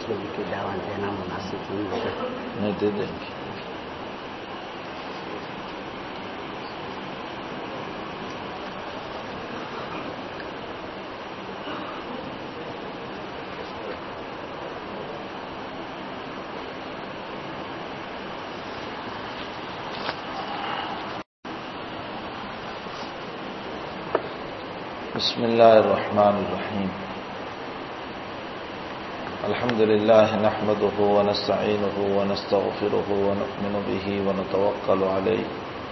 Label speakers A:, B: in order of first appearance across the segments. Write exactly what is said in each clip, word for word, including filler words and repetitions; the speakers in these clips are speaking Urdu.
A: نبی کی دعوت دینا مناسب نہیں ہوتا؟
B: نہیں دے دیں گے. بسم اللہ الرحمن الرحیم. الحمد للہ نحمده ونستعینه ونستغفره ونؤمن به ونتوکل علیہ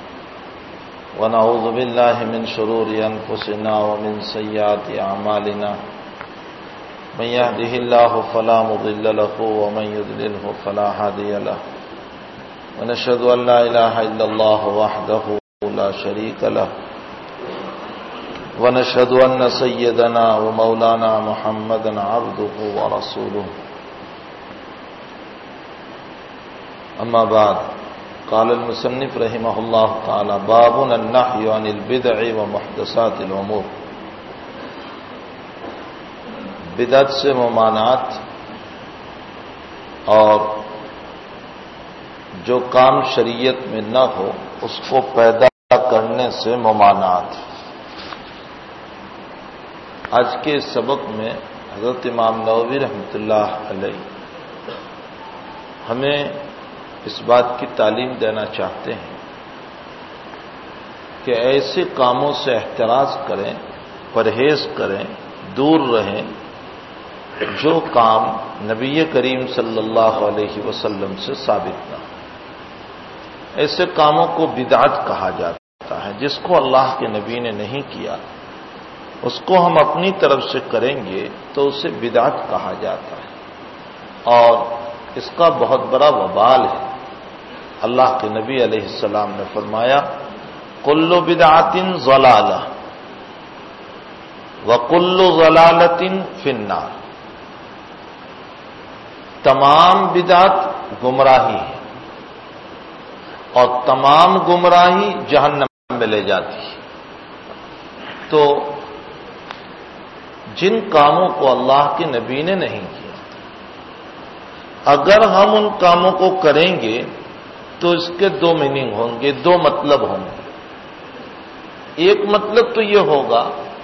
B: ونعوذ باللہ من شرور انفسنا ومن سیئات اعمالنا من يهده الله فلا مضل له ومن يضلل فلا هادي له ونشهد ان لا اله الا الله وحده لا شريك له ونشهد أن سيدنا ومولانا محمدا عبده ورسوله. أما بعد قال المصنف رحمه الله تعالى باب النهي عن البدع ومحدثات الأمور. بدعت سے ممانعت اور جو کام شریعت میں نہ ہو اس کو پیدا کرنے سے ممانعت. آج کے سبق میں حضرت امام نووی رحمۃ اللہ علیہ ہمیں اس بات کی تعلیم دینا چاہتے ہیں کہ ایسے کاموں سے احتراز کریں، پرہیز کریں، دور رہیں جو کام نبی کریم صلی اللہ علیہ وسلم سے ثابت نہ ہو. ایسے کاموں کو بدعت کہا جاتا ہے. جس کو اللہ کے نبی نے نہیں کیا اس کو ہم اپنی طرف سے کریں گے تو اسے بدعت کہا جاتا ہے، اور اس کا بہت بڑا وبال ہے. اللہ کے نبی علیہ السلام نے فرمایا کل بدعت ضلالہ وکل ضلالۃ فی النار. تمام بدعت گمراہی ہے اور تمام گمراہی جہنم میں لے جاتی ہے. تو جن کاموں کو اللہ کے نبی نے نہیں کیا اگر ہم ان کاموں کو کریں گے تو اس کے دو میننگ ہوں گے، دو مطلب ہوں گے. ایک مطلب تو یہ ہوگا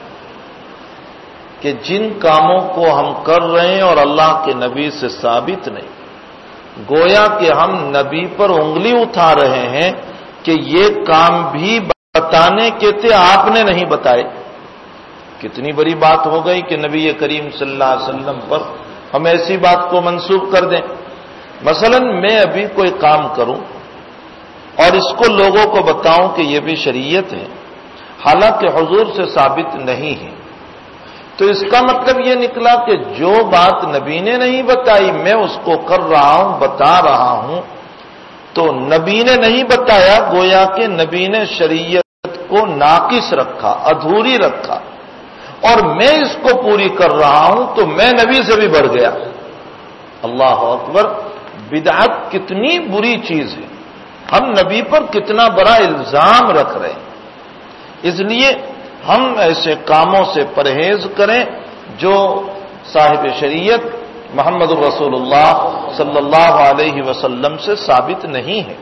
B: کہ جن کاموں کو ہم کر رہے ہیں اور اللہ کے نبی سے ثابت نہیں، گویا کہ ہم نبی پر انگلی اٹھا رہے ہیں کہ یہ کام بھی بتانے کے تھے، آپ نے نہیں بتائے. کتنی بڑی بات ہو گئی کہ نبی کریم صلی اللہ علیہ وسلم پر ہم ایسی بات کو منسوب کر دیں. مثلا میں ابھی کوئی کام کروں اور اس کو لوگوں کو بتاؤں کہ یہ بھی شریعت ہے، حالانکہ حضور سے ثابت نہیں ہے، تو اس کا مطلب یہ نکلا کہ جو بات نبی نے نہیں بتائی میں اس کو کر رہا ہوں، بتا رہا ہوں. تو نبی نے نہیں بتایا، گویا کہ نبی نے شریعت کو ناقص رکھا، ادھوری رکھا، اور میں اس کو پوری کر رہا ہوں تو میں نبی سے بھی بڑھ گیا. اللہ اکبر. بدعت کتنی بری چیز ہے، ہم نبی پر کتنا بڑا الزام رکھ رہے ہیں. اس لیے ہم ایسے کاموں سے پرہیز کریں جو صاحب شریعت محمد الرسول اللہ صلی اللہ علیہ وسلم سے ثابت نہیں ہے.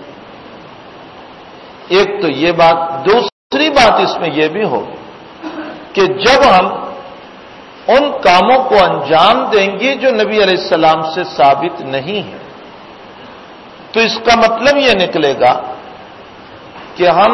B: ایک تو یہ بات. دوسری بات اس میں یہ بھی ہو کہ جب ہم ان کاموں کو انجام دیں گے جو نبی علیہ السلام سے ثابت نہیں ہے تو اس کا مطلب یہ نکلے گا کہ ہم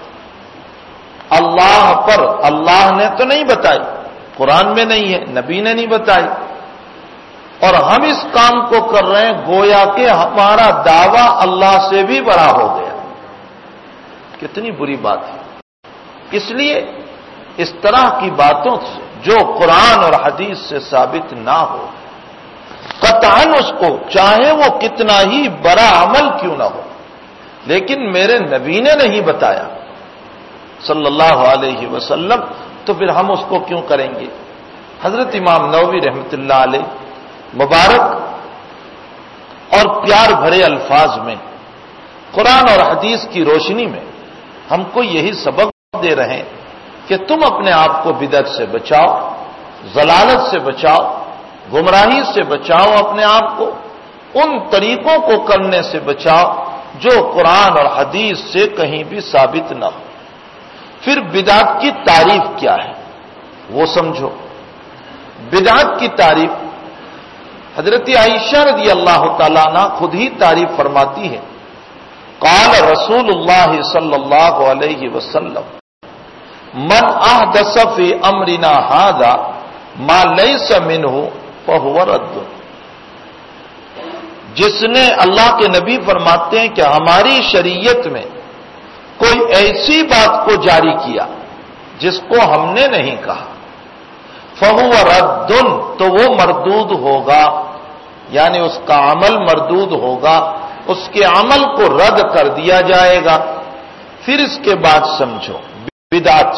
B: اللہ پر، اللہ نے تو نہیں بتائی، قرآن میں نہیں ہے، نبی نے نہیں بتائی، اور ہم اس کام کو کر رہے ہیں، گویا کہ ہمارا دعویٰ اللہ سے بھی بڑا ہو گیا. کتنی بری بات ہے. اس لیے اس طرح کی باتوں سے جو قرآن اور حدیث سے ثابت نہ ہو، قطعاً اس کو چاہے وہ کتنا ہی بڑا عمل کیوں نہ ہو، لیکن میرے نبی نے نہیں بتایا صلی اللہ علیہ وسلم، تو پھر ہم اس کو کیوں کریں گے. حضرت امام نووی رحمۃ اللہ علیہ مبارک اور پیار بھرے الفاظ میں قرآن اور حدیث کی روشنی میں ہم کو یہی سبق دے رہے ہیں کہ تم اپنے آپ کو بدعت سے بچاؤ، ضلالت سے بچاؤ، گمراہی سے بچاؤ اپنے آپ کو، ان طریقوں کو کرنے سے بچاؤ جو قرآن اور حدیث سے کہیں بھی ثابت نہ ہو۔ پھر بدعت کی تعریف کیا ہے وہ سمجھو۔ بدعت کی تعریف حضرت عائشہ رضی اللہ تعالیٰ عنہ خود ہی تعریف فرماتی ہے، قال رسول اللہ صلی اللہ علیہ وسلم من احدث فی امرنا ھذا ما لیس منہ فہو رد۔ جس نے، اللہ کے نبی فرماتے ہیں کہ ہماری شریعت میں کوئی ایسی بات کو جاری کیا جس کو ہم نے نہیں کہا، فہو رد، تو وہ مردود ہوگا، یعنی اس کا عمل مردود ہوگا، اس کے عمل کو رد کر دیا جائے گا۔ پھر اس کے بعد سمجھو بدعت،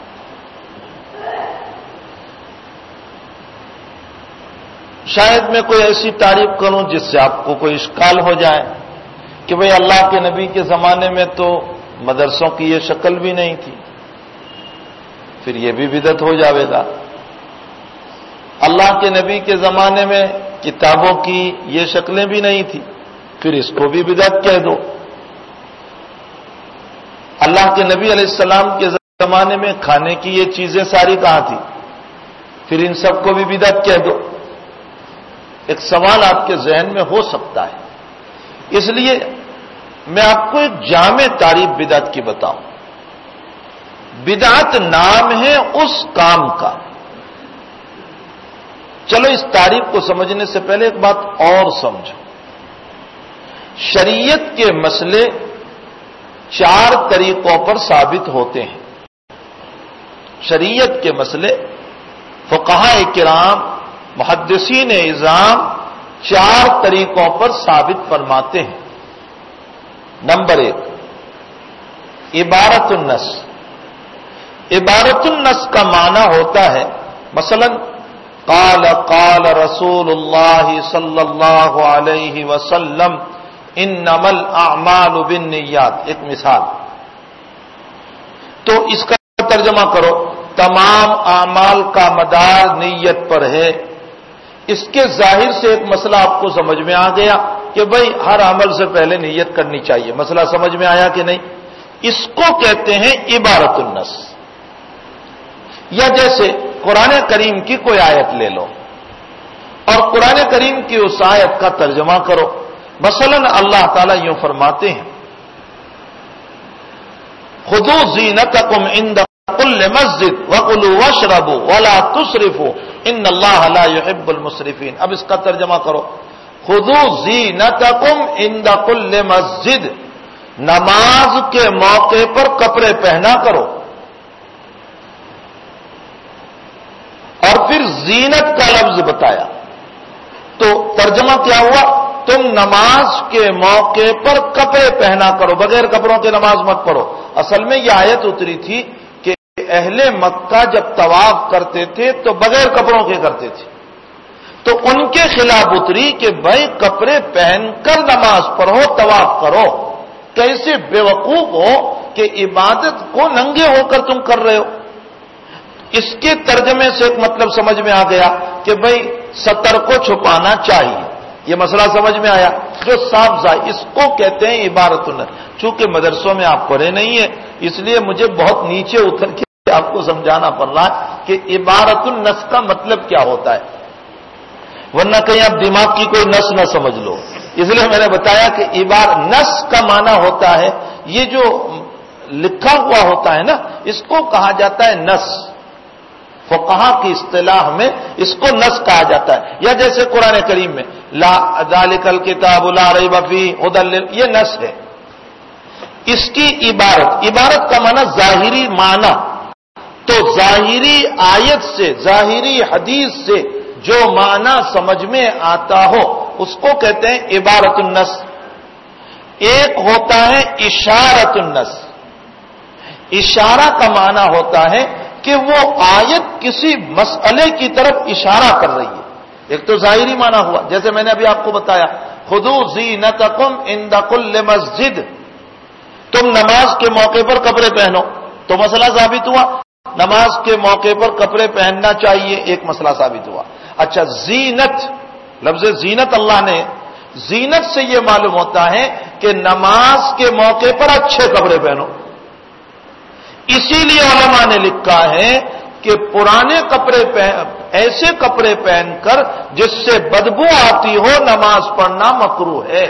B: شاید میں کوئی ایسی تعریف کروں جس سے آپ کو کوئی اشکال ہو جائے کہ بھئی اللہ کے نبی کے زمانے میں تو مدرسوں کی یہ شکل بھی نہیں تھی، پھر یہ بھی بدعت ہو جاوے گا۔ اللہ کے نبی کے زمانے میں کتابوں کی یہ شکلیں بھی نہیں تھی، پھر اس کو بھی بدعت کہہ دو۔ اللہ کے نبی علیہ السلام کے زمانے میں کھانے کی یہ چیزیں ساری کہاں تھی، پھر ان سب کو بھی بدعت کہہ دو۔ ایک سوال آپ کے ذہن میں ہو سکتا ہے، اس لیے میں آپ کو ایک جامع تعریف بدعت کی بتاؤں۔ بدعت نام ہے اس کام کا۔ چلو اس تعریف کو سمجھنے سے پہلے ایک بات اور سمجھو، شریعت کے مسئلے چار طریقوں پر ثابت ہوتے ہیں۔ شریعت کے مسئلے فقہاء کرام، محدثین اعظام چار طریقوں پر ثابت فرماتے ہیں۔ نمبر ایک، عبارت النص۔ عبارت النص کا معنی ہوتا ہے مثلا قال قال رسول اللہ صلی اللہ علیہ وسلم انما الاعمال بالنیات، ایک مثال۔ تو اس کا ترجمہ کرو، تمام اعمال کا مدار نیت پر ہے۔ اس کے ظاہر سے ایک مسئلہ آپ کو سمجھ میں آ گیا کہ بھئی ہر عمل سے پہلے نیت کرنی چاہیے۔ مسئلہ سمجھ میں آیا کہ نہیں؟ اس کو کہتے ہیں عبارت النص۔ یا جیسے قرآن کریم کی کوئی آیت لے لو اور قرآن کریم کی اس آیت کا ترجمہ کرو۔ مثلا اللہ تعالیٰ یوں فرماتے ہیں، خذوا زینتکم عند کل مسجد وکلوا واشربوا ولا تسرفوا ان اللہ لا يحب المسرفین۔ اب اس کا ترجمہ کرو، خذوا زینتکم عند کل مسجد، نماز کے موقع پر کپڑے پہنا کرو۔ اور پھر زینت کا لفظ بتایا، تو ترجمہ کیا ہوا؟ تم نماز کے موقع پر کپڑے پہنا کرو، بغیر کپڑوں کے نماز مت پڑھو۔ اصل میں یہ آیت اتری تھی کہ اہل مکہ جب طواف کرتے تھے تو بغیر کپڑوں کے کرتے تھے، تو ان کے خلاف اتری کہ بھائی کپڑے پہن کر نماز پڑھو، طواف کرو۔ کیسے بیوقوف ہو کہ عبادت کو ننگے ہو کر تم کر رہے ہو۔ اس کے ترجمے سے ایک مطلب سمجھ میں آ گیا کہ بھئی ستر کو چھپانا چاہیے، یہ مسئلہ سمجھ میں آیا جو صاف ظاہر۔ اس کو کہتے ہیں عبارت النص۔ چونکہ مدرسوں میں آپ پڑھے نہیں ہیں اس لیے مجھے بہت نیچے اتر کے آپ کو سمجھانا پڑ رہا ہے کہ عبارت النص کا مطلب کیا ہوتا ہے، ورنہ کہیں آپ دماغ کی کوئی نس نہ سمجھ لو۔ اس لیے میں نے بتایا کہ عبار نص کا معنی ہوتا ہے یہ جو لکھا ہوا ہوتا ہے نا، اس کو کہا جاتا ہے نص۔ فقہا کی اصطلاح میں اس کو نص کہا جاتا ہے۔ یا جیسے قرآن کریم میں لا ذالک الکتاب لا ریب فیہ ھدی لل، یہ نص ہے۔ اس کی عبارت، عبارت کا معنی ظاہری معنی، تو ظاہری آیت سے، ظاہری حدیث سے جو معنی سمجھ میں آتا ہو اس کو کہتے ہیں عبارت النص۔ ایک ہوتا ہے اشارت النص۔ اشارہ کا معنی ہوتا ہے کہ وہ آیت کسی مسئلے کی طرف اشارہ کر رہی ہے۔ ایک تو ظاہری معنی ہوا، جیسے میں نے ابھی آپ کو بتایا خذوا زینتکم عند کل مسجد، تم نماز کے موقع پر کپڑے پہنو، تو مسئلہ ثابت ہوا۔ نماز کے موقع پر کپڑے پہننا چاہیے، ایک مسئلہ ثابت ہوا۔ اچھا زینت، لفظ زینت اللہ نے، زینت سے یہ معلوم ہوتا ہے کہ نماز کے موقع پر اچھے کپڑے پہنو. اسی لیے علماء نے لکھا ہے کہ پرانے کپڑے پہن ایسے کپڑے پہن کر جس سے بدبو آتی ہو نماز پڑھنا مکروہ ہے.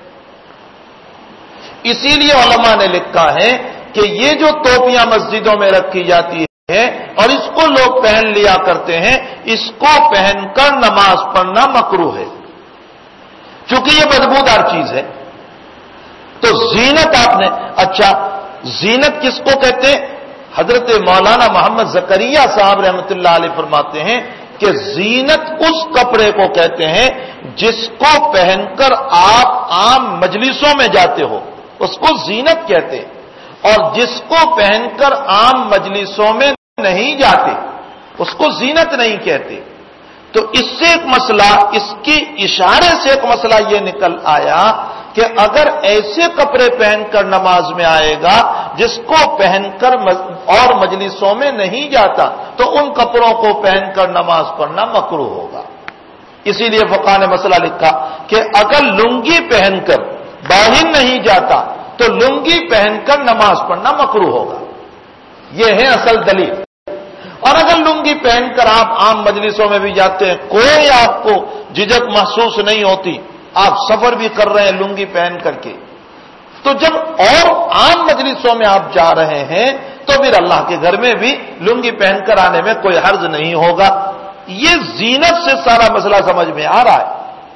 B: اسی لیے علماء نے لکھا ہے کہ یہ جو ٹوپیاں مسجدوں میں رکھی جاتی ہے اور اس کو لوگ پہن لیا کرتے ہیں، اس کو پہن کر نماز پڑھنا مکروہ ہے، چونکہ یہ بدبودار چیز ہے. تو زینت آپ نے، اچھا زینت کس کو کہتے ہیں؟ حضرت مولانا محمد زکریا صاحب رحمۃ اللہ علیہ فرماتے ہیں کہ زینت اس کپڑے کو کہتے ہیں جس کو پہن کر آپ عام مجلسوں میں جاتے ہو، اس کو زینت کہتے ہیں. اور جس کو پہن کر عام مجلسوں میں نہیں جاتے اس کو زینت نہیں کہتے. تو اس سے ایک مسئلہ، اس کی اشارے سے ایک مسئلہ یہ نکل آیا کہ اگر ایسے کپڑے پہن کر نماز میں آئے گا جس کو پہن کر اور مجلسوں میں نہیں جاتا تو ان کپڑوں کو پہن کر نماز پڑھنا مکروہ ہوگا. اسی لیے فقہ نے مسئلہ لکھا کہ اگر لنگی پہن کر باہر نہیں جاتا تو لنگی پہن کر نماز پڑھنا مکروہ ہوگا. یہ ہے اصل دلیل. اور اگر لنگی پہن کر آپ عام مجلسوں میں بھی جاتے ہیں، کوئی آپ کو جھجک محسوس نہیں ہوتی، آپ سفر بھی کر رہے ہیں لنگی پہن کر کے، تو جب اور عام مجلسوں میں آپ جا رہے ہیں تو پھر اللہ کے گھر میں بھی لنگی پہن کر آنے میں کوئی حرج نہیں ہوگا. یہ زینت سے سارا مسئلہ سمجھ میں آ رہا ہے.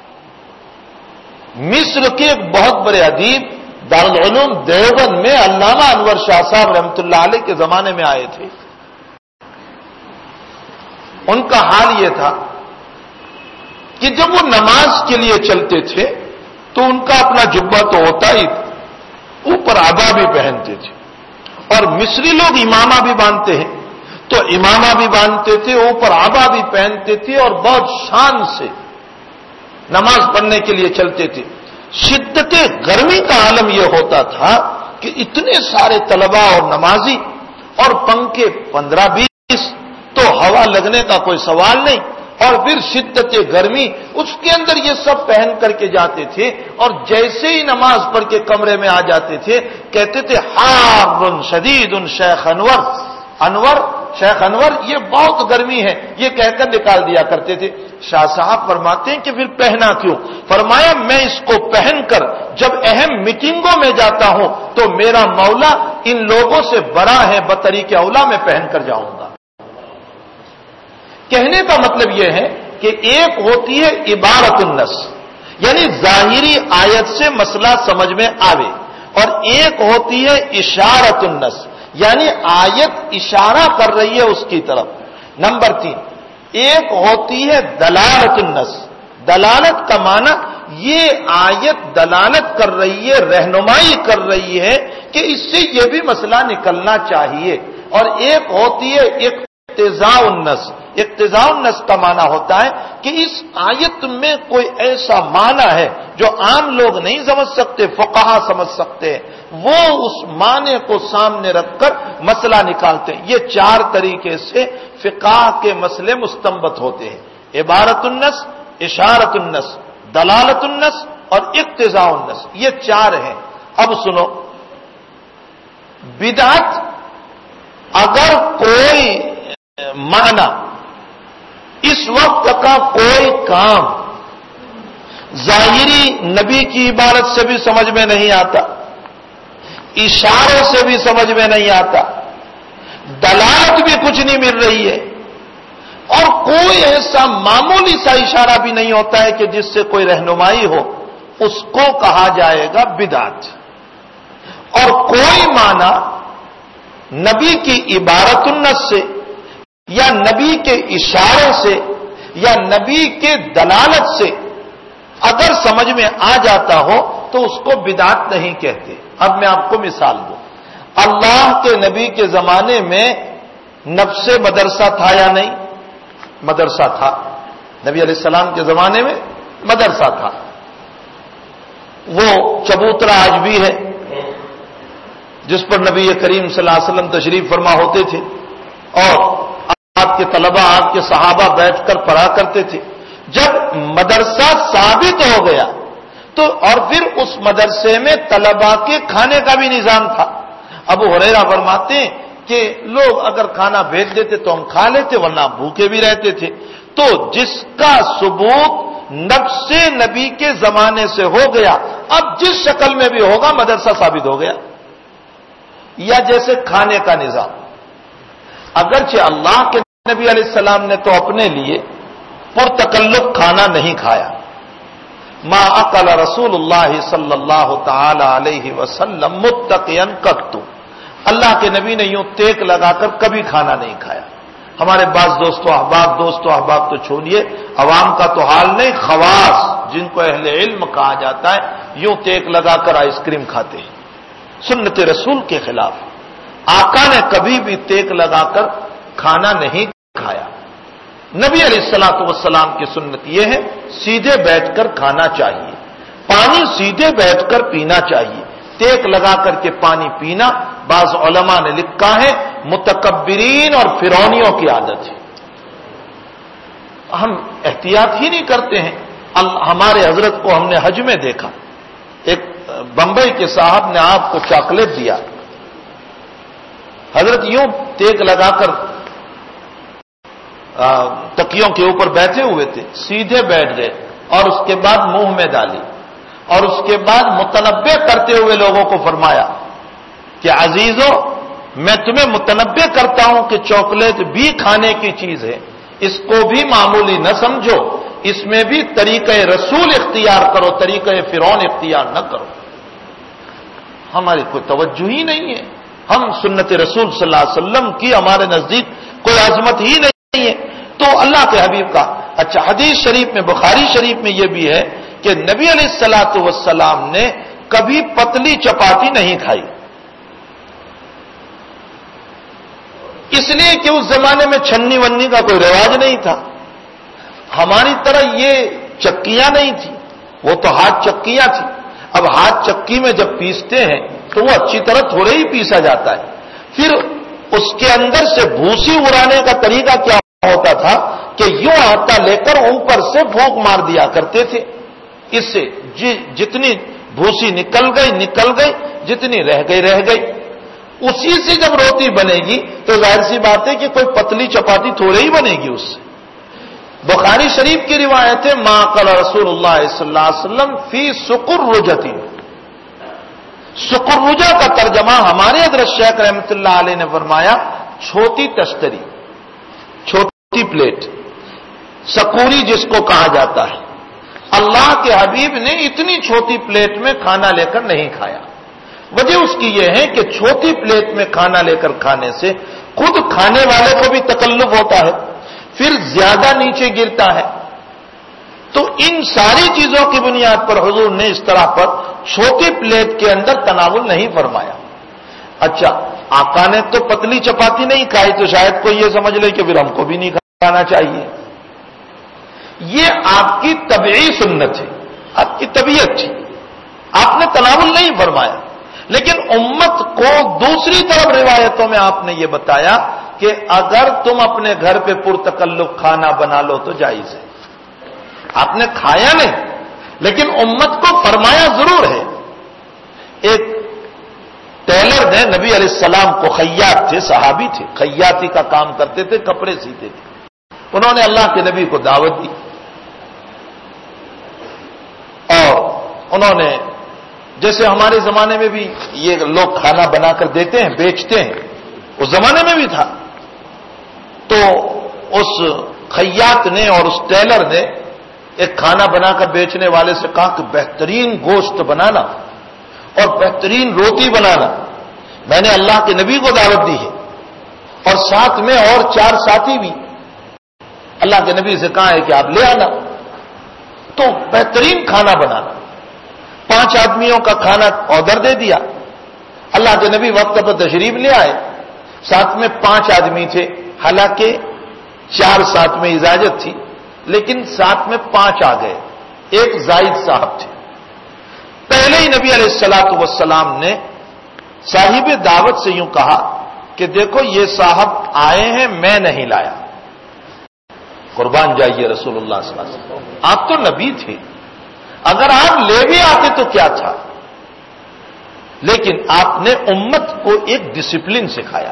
B: مصر کے ایک بہت بڑے ادیب دارالعلوم دیوبند میں علامہ انور شاہ صاحب رحمۃ اللہ علیہ کے زمانے میں آئے تھے. ان کا حال یہ تھا کہ جب وہ نماز کے لیے چلتے تھے تو ان کا اپنا جبہ تو ہوتا ہی، اوپر عبا بھی پہنتے تھے. اور مصری لوگ امامہ بھی باندھتے ہیں تو امامہ بھی باندھتے تھے، اوپر عبا بھی پہنتے تھے اور بہت شان سے نماز پڑھنے کے لیے چلتے تھے. شدت گرمی کا عالم یہ ہوتا تھا کہ اتنے سارے طلباء اور نمازی اور پنکھے پندرہ بیس، تو ہوا لگنے کا کوئی سوال نہیں. اور پھر شدت گرمی، اس کے اندر یہ سب پہن کر کے جاتے تھے اور جیسے ہی نماز پڑھ کے کمرے میں آ جاتے تھے کہتے تھے حار شدید شیخ انور، انور شیخ انور یہ بہت گرمی ہے، یہ کہہ کر نکال دیا کرتے تھے. شاہ صاحب فرماتے ہیں کہ پھر پہنا کیوں؟ فرمایا میں اس کو پہن کر جب اہم میٹنگوں میں جاتا ہوں تو میرا مولا ان لوگوں سے بڑا ہے، بطریق اولا میں پہن کر جاؤں گا. کہنے کا مطلب یہ ہے کہ ایک ہوتی ہے عبارت النص، یعنی ظاہری آیت سے مسئلہ سمجھ میں آوے، اور ایک ہوتی ہے اشارت النص، یعنی آیت اشارہ کر رہی ہے اس کی طرف. نمبر تین، ایک ہوتی ہے دلالت النص. دلالت کا معنی یہ آیت دلالت کر رہی ہے، رہنمائی کر رہی ہے کہ اس سے یہ بھی مسئلہ نکلنا چاہیے. اور ایک ہوتی ہے اقتضاء النص. اقتضاء النص کا معنی ہوتا ہے کہ اس آیت میں کوئی ایسا معنی ہے جو عام لوگ نہیں سمجھ سکتے، فقہا سمجھ سکتے ہیں، وہ اس معنی کو سامنے رکھ کر مسئلہ نکالتے ہیں. یہ چار طریقے سے فقہ کے مسئلے مستنبط ہوتے ہیں: عبارت النص، اشارت النص، دلالت النص اور اقتضاء النص. یہ چار ہیں. اب سنو، بدعت اگر کوئی معنی، اس وقت کا کوئی کام ظاہری نبی کی عبارت سے بھی سمجھ میں نہیں آتا، اشاروں سے بھی سمجھ میں نہیں آتا، دلالت بھی کچھ نہیں مل رہی ہے، اور کوئی ایسا معمولی سا اشارہ بھی نہیں ہوتا ہے کہ جس سے کوئی رہنمائی ہو، اس کو کہا جائے گا بدعت. اور کوئی معنی نبی کی عبارت النص سے یا نبی کے اشارے سے یا نبی کے دلالت سے اگر سمجھ میں آ جاتا ہو تو اس کو بدعت نہیں کہتے. اب میں آپ کو مثال دوں. اللہ کے نبی کے زمانے میں نفس مدرسہ تھا یا نہیں؟ مدرسہ تھا. نبی علیہ السلام کے زمانے میں مدرسہ تھا. وہ چبوترا آج بھی ہے جس پر نبی کریم صلی اللہ علیہ وسلم تشریف فرما ہوتے تھے، اور آپ کے طلبہ آپ کے صحابہ بیٹھ کر پڑھا کرتے تھے. جب مدرسہ ثابت ہو گیا تو اور پھر اس مدرسے میں طلبہ کے کھانے کا بھی نظام تھا. ابو ہریرہ فرماتے ہیں کہ لوگ اگر کھانا بھیج دیتے تو ہم کھا لیتے ورنہ بھوکے بھی رہتے تھے. تو جس کا ثبوت نفس نبی کے زمانے سے ہو گیا اب جس شکل میں بھی ہوگا مدرسہ ثابت ہو گیا. یا جیسے کھانے کا نظام، اگرچہ اللہ کے نبی علیہ السلام نے تو اپنے لیے پرتکلف کھانا نہیں کھایا. ما اکل رسول اللہ صلی اللہ تعالی علیہ وسلم متقیا قط، اللہ کے نبی نے یوں ٹیک لگا کر کبھی کھانا نہیں کھایا. ہمارے بعض دوستوں احباب دوستوں احباب تو چھوڑیے، عوام کا تو حال نہیں، خواص جن کو اہل علم کہا جاتا ہے یوں ٹیک لگا کر آئس کریم کھاتے ہیں، سنت رسول کے خلاف. آقا نے کبھی بھی ٹیک لگا کر کھانا نہیں کھایا. نبی علیہ الصلوۃ والسلام کی سنت یہ ہے سیدھے بیٹھ کر کھانا چاہیے، پانی سیدھے بیٹھ کر پینا چاہیے. ٹیک لگا کر کے پانی پینا بعض علماء نے لکھا ہے متکبرین اور فرعونیوں کی عادت ہے. ہم احتیاط ہی نہیں کرتے ہیں. ہمارے حضرت کو ہم نے حج میں دیکھا، ایک بمبئی کے صاحب نے آپ کو چاکلیٹ دیا، حضرت یوں ٹیک لگا کر تکیوں کے اوپر بیٹھے ہوئے تھے، سیدھے بیٹھ گئے اور اس کے بعد منہ میں ڈالی اور اس کے بعد متنبع کرتے ہوئے لوگوں کو فرمایا کہ عزیزو میں تمہیں متنبع کرتا ہوں کہ چاکلیٹ بھی کھانے کی چیز ہے، اس کو بھی معمولی نہ سمجھو، اس میں بھی طریقہ رسول اختیار کرو، طریقہ فرعون اختیار نہ کرو. ہماری کوئی توجہ ہی نہیں ہے. ہم سنت رسول صلی اللہ علیہ وسلم کی ہمارے نزدیک کوئی عظمت ہی نہیں ہے. تو اللہ کے حبیب کا اچھا حدیث شریف میں بخاری شریف میں یہ بھی ہے کہ نبی علیہ الصلوۃ والسلام نے کبھی پتلی چپاتی نہیں کھائی، اس لیے کہ اس زمانے میں چھنی ونی کا کوئی رواج نہیں تھا. ہماری طرح یہ چکیاں نہیں تھی، وہ تو ہاتھ چکیاں تھی. اب ہاتھ چکی میں جب پیستے ہیں تو وہ اچھی طرح تھوڑے ہی پیسا جاتا ہے. پھر اس کے اندر سے بھوسی اڑانے کا طریقہ کیا ہوتا تھا کہ یوں آٹا لے کر اوپر سے پھونک مار دیا کرتے تھے. اس سے جتنی بھوسی نکل گئی نکل گئی، جتنی رہ گئی رہ گئی. اسی سے جب روٹی بنے گی تو ظاہر سی بات ہے کہ کوئی پتلی چپاتی تھوڑے ہی بنے گی اس سے. بخاری شریف کی روایت ہے ما قال رسول اللہ صلی اللہ علیہ وسلم فی سقرجتی. سقرجہ کا ترجمہ ہمارے حضرت شیخ رحمۃ اللہ علیہ نے فرمایا چھوٹی تشتری، چھوٹی پلیٹ، سکوری جس کو کہا جاتا ہے. اللہ کے حبیب نے اتنی چھوٹی پلیٹ میں کھانا لے کر نہیں کھایا. وجہ اس کی یہ ہے کہ چھوٹی پلیٹ میں کھانا لے کر کھانے سے خود کھانے والے کو بھی تکلف ہوتا ہے، پھر زیادہ نیچے گرتا ہے. تو ان ساری چیزوں کی بنیاد پر حضور نے اس طرح پر چھوٹی پلیٹ کے اندر تناول نہیں فرمایا. اچھا آقا نے تو پتلی چپاتی نہیں کھائی تو شاید کوئی یہ سمجھ لے کہ پھر ہم کو بھی نہیں کھانا چاہیے. یہ آپ کی طبعی سنت ہے، آپ کی طبیعت تھی، آپ نے تناول نہیں فرمایا. لیکن امت کو دوسری طرف روایتوں میں آپ نے یہ بتایا کہ اگر تم اپنے گھر پہ پرتکلف کھانا بنا لو تو جائز ہے. آپ نے کھایا نہیں لیکن امت کو فرمایا ضرور ہے. ایک ٹیلر نے نبی علیہ السلام کو، خیاط تھے، صحابی تھے، خیاطی کا کام کرتے تھے، کپڑے سیتے تھے. انہوں نے اللہ کے نبی کو دعوت دی اور انہوں نے جیسے ہمارے زمانے میں بھی یہ لوگ کھانا بنا کر دیتے ہیں بیچتے ہیں، اس زمانے میں بھی تھا. تو اس خیاط نے اور اس ٹیلر نے ایک کھانا بنا کر بیچنے والے سے کہا کہ بہترین گوشت بنانا اور بہترین روٹی بنانا. میں نے اللہ کے نبی کو دعوت دی ہے اور ساتھ میں اور چار ساتھی بھی. اللہ کے نبی سے کہا ہے کہ آپ لے آنا. تو بہترین کھانا بنانا، پانچ آدمیوں کا کھانا آرڈر دے دیا. اللہ کے نبی وقت پر تشریف لے آئے، ساتھ میں پانچ آدمی تھے، حالانکہ چار ساتھ میں اجازت تھی لیکن ساتھ میں پانچ آ گئے، ایک زائد صاحب تھے. پہلے ہی نبی علیہ الصلوۃ والسلام نے صاحب دعوت سے یوں کہا کہ دیکھو یہ صاحب آئے ہیں، میں نہیں لایا، قربان جائیے رسول اللہ صلی اللہ علیہ وسلم، آپ تو نبی تھے، اگر آپ لے بھی آتے تو کیا تھا، لیکن آپ نے امت کو ایک ڈسپلن سکھایا،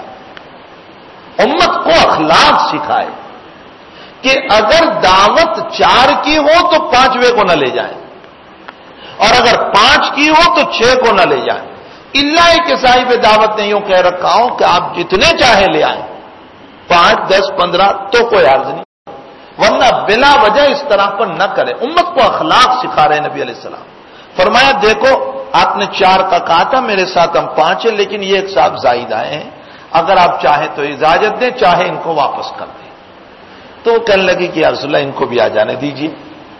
B: امت کو اخلاق سکھائے کہ اگر دعوت چار کی ہو تو پانچویں کو نہ لے جائیں، اور اگر پانچ کی ہو تو چھ کو نہ لے جائیں، اللہ کہ صاحب دعوت نے یوں کہہ رکھا ہوں کہ آپ جتنے چاہیں لے آئیں، پانچ دس پندرہ تو کوئی عرض نہیں، ورنہ بلا وجہ اس طرح پر نہ کرے۔ امت کو اخلاق سکھا رہے نبی علیہ السلام۔ فرمایا دیکھو آپ نے چار کا کہا تھا، میرے ساتھ ہم پانچ ہیں، لیکن یہ ایک صاحب زائد آئے ہیں، اگر آپ چاہیں تو اجازت دیں، چاہے ان کو واپس کر دیں۔ تو وہ کہنے لگی کہ یا رسول اللہ ان کو بھی آ جانے دیجیے۔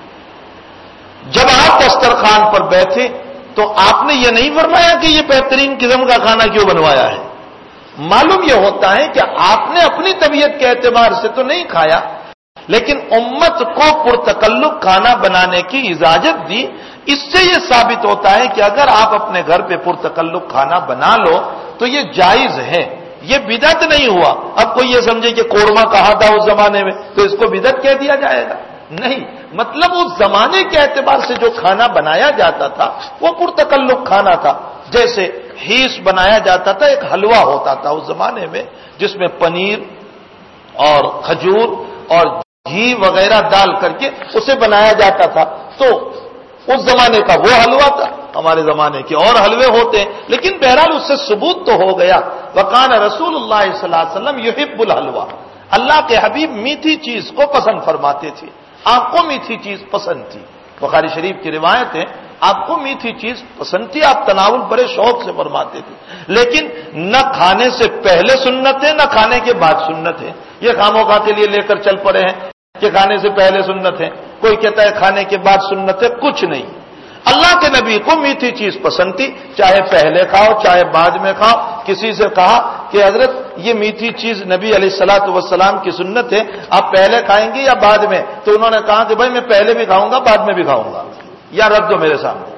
B: جب آپ دسترخوان پر بیٹھے تو آپ نے یہ نہیں فرمایا کہ یہ بہترین قسم کا کھانا کیوں بنوایا ہے، معلوم یہ ہوتا ہے کہ آپ نے اپنی طبیعت کے اعتبار سے تو نہیں کھایا، لیکن امت کو پرتکلف کھانا بنانے کی اجازت دی۔ اس سے یہ ثابت ہوتا ہے کہ اگر آپ اپنے گھر پہ پرتکلف کھانا بنا لو تو یہ جائز ہے، یہ بدعت نہیں ہوا۔ اب کوئی یہ سمجھے کہ قورمہ کہا تھا اس زمانے میں تو اس کو بدعت کہہ دیا جائے گا، نہیں، مطلب اس زمانے کے اعتبار سے جو کھانا بنایا جاتا تھا وہ پرتکلف کھانا تھا۔ جیسے ہیس بنایا جاتا تھا، ایک حلوہ ہوتا تھا اس زمانے میں جس میں پنیر اور کھجور اور گھی وغیرہ ڈال کر کے اسے بنایا جاتا تھا، تو اس زمانے کا وہ حلوہ تھا، ہمارے زمانے کے اور حلوے ہوتے ہیں، لیکن بہرحال اس سے ثبوت تو ہو گیا۔ وکان رسول اللہ صلی اللہ علیہ وسلم یحب الحلوہ، اللہ کے حبیب میٹھی چیز کو پسند فرماتے تھے، آپ کو میٹھی چیز پسند تھی، بخاری شریف کی روایت ہے، آپ کو میٹھی چیز پسند تھی، آپ تناول بڑے شوق سے فرماتے تھے، لیکن نہ کھانے سے پہلے سنت ہے نہ کھانے کے بعد سنت ہے۔ یہ خاموں خواہ کے لیے لے کر چل پڑے ہیں کہ کھانے سے پہلے سنت ہے، کوئی کہتا ہے کھانے کے بعد سنت ہے، کچھ نہیں۔ اللہ کے نبی کو میٹھی چیز پسند تھی، چاہے پہلے کھاؤ چاہے بعد میں کھاؤ۔ کسی سے کہا کہ حضرت یہ میٹھی چیز نبی علیہ الصلوۃ والسلام کی سنت ہے، آپ پہلے کھائیں گے یا بعد میں؟ تو انہوں نے کہا کہ بھائی میں پہلے بھی کھاؤں گا بعد میں بھی کھاؤں گا، یا رکھ دو میرے سامنے۔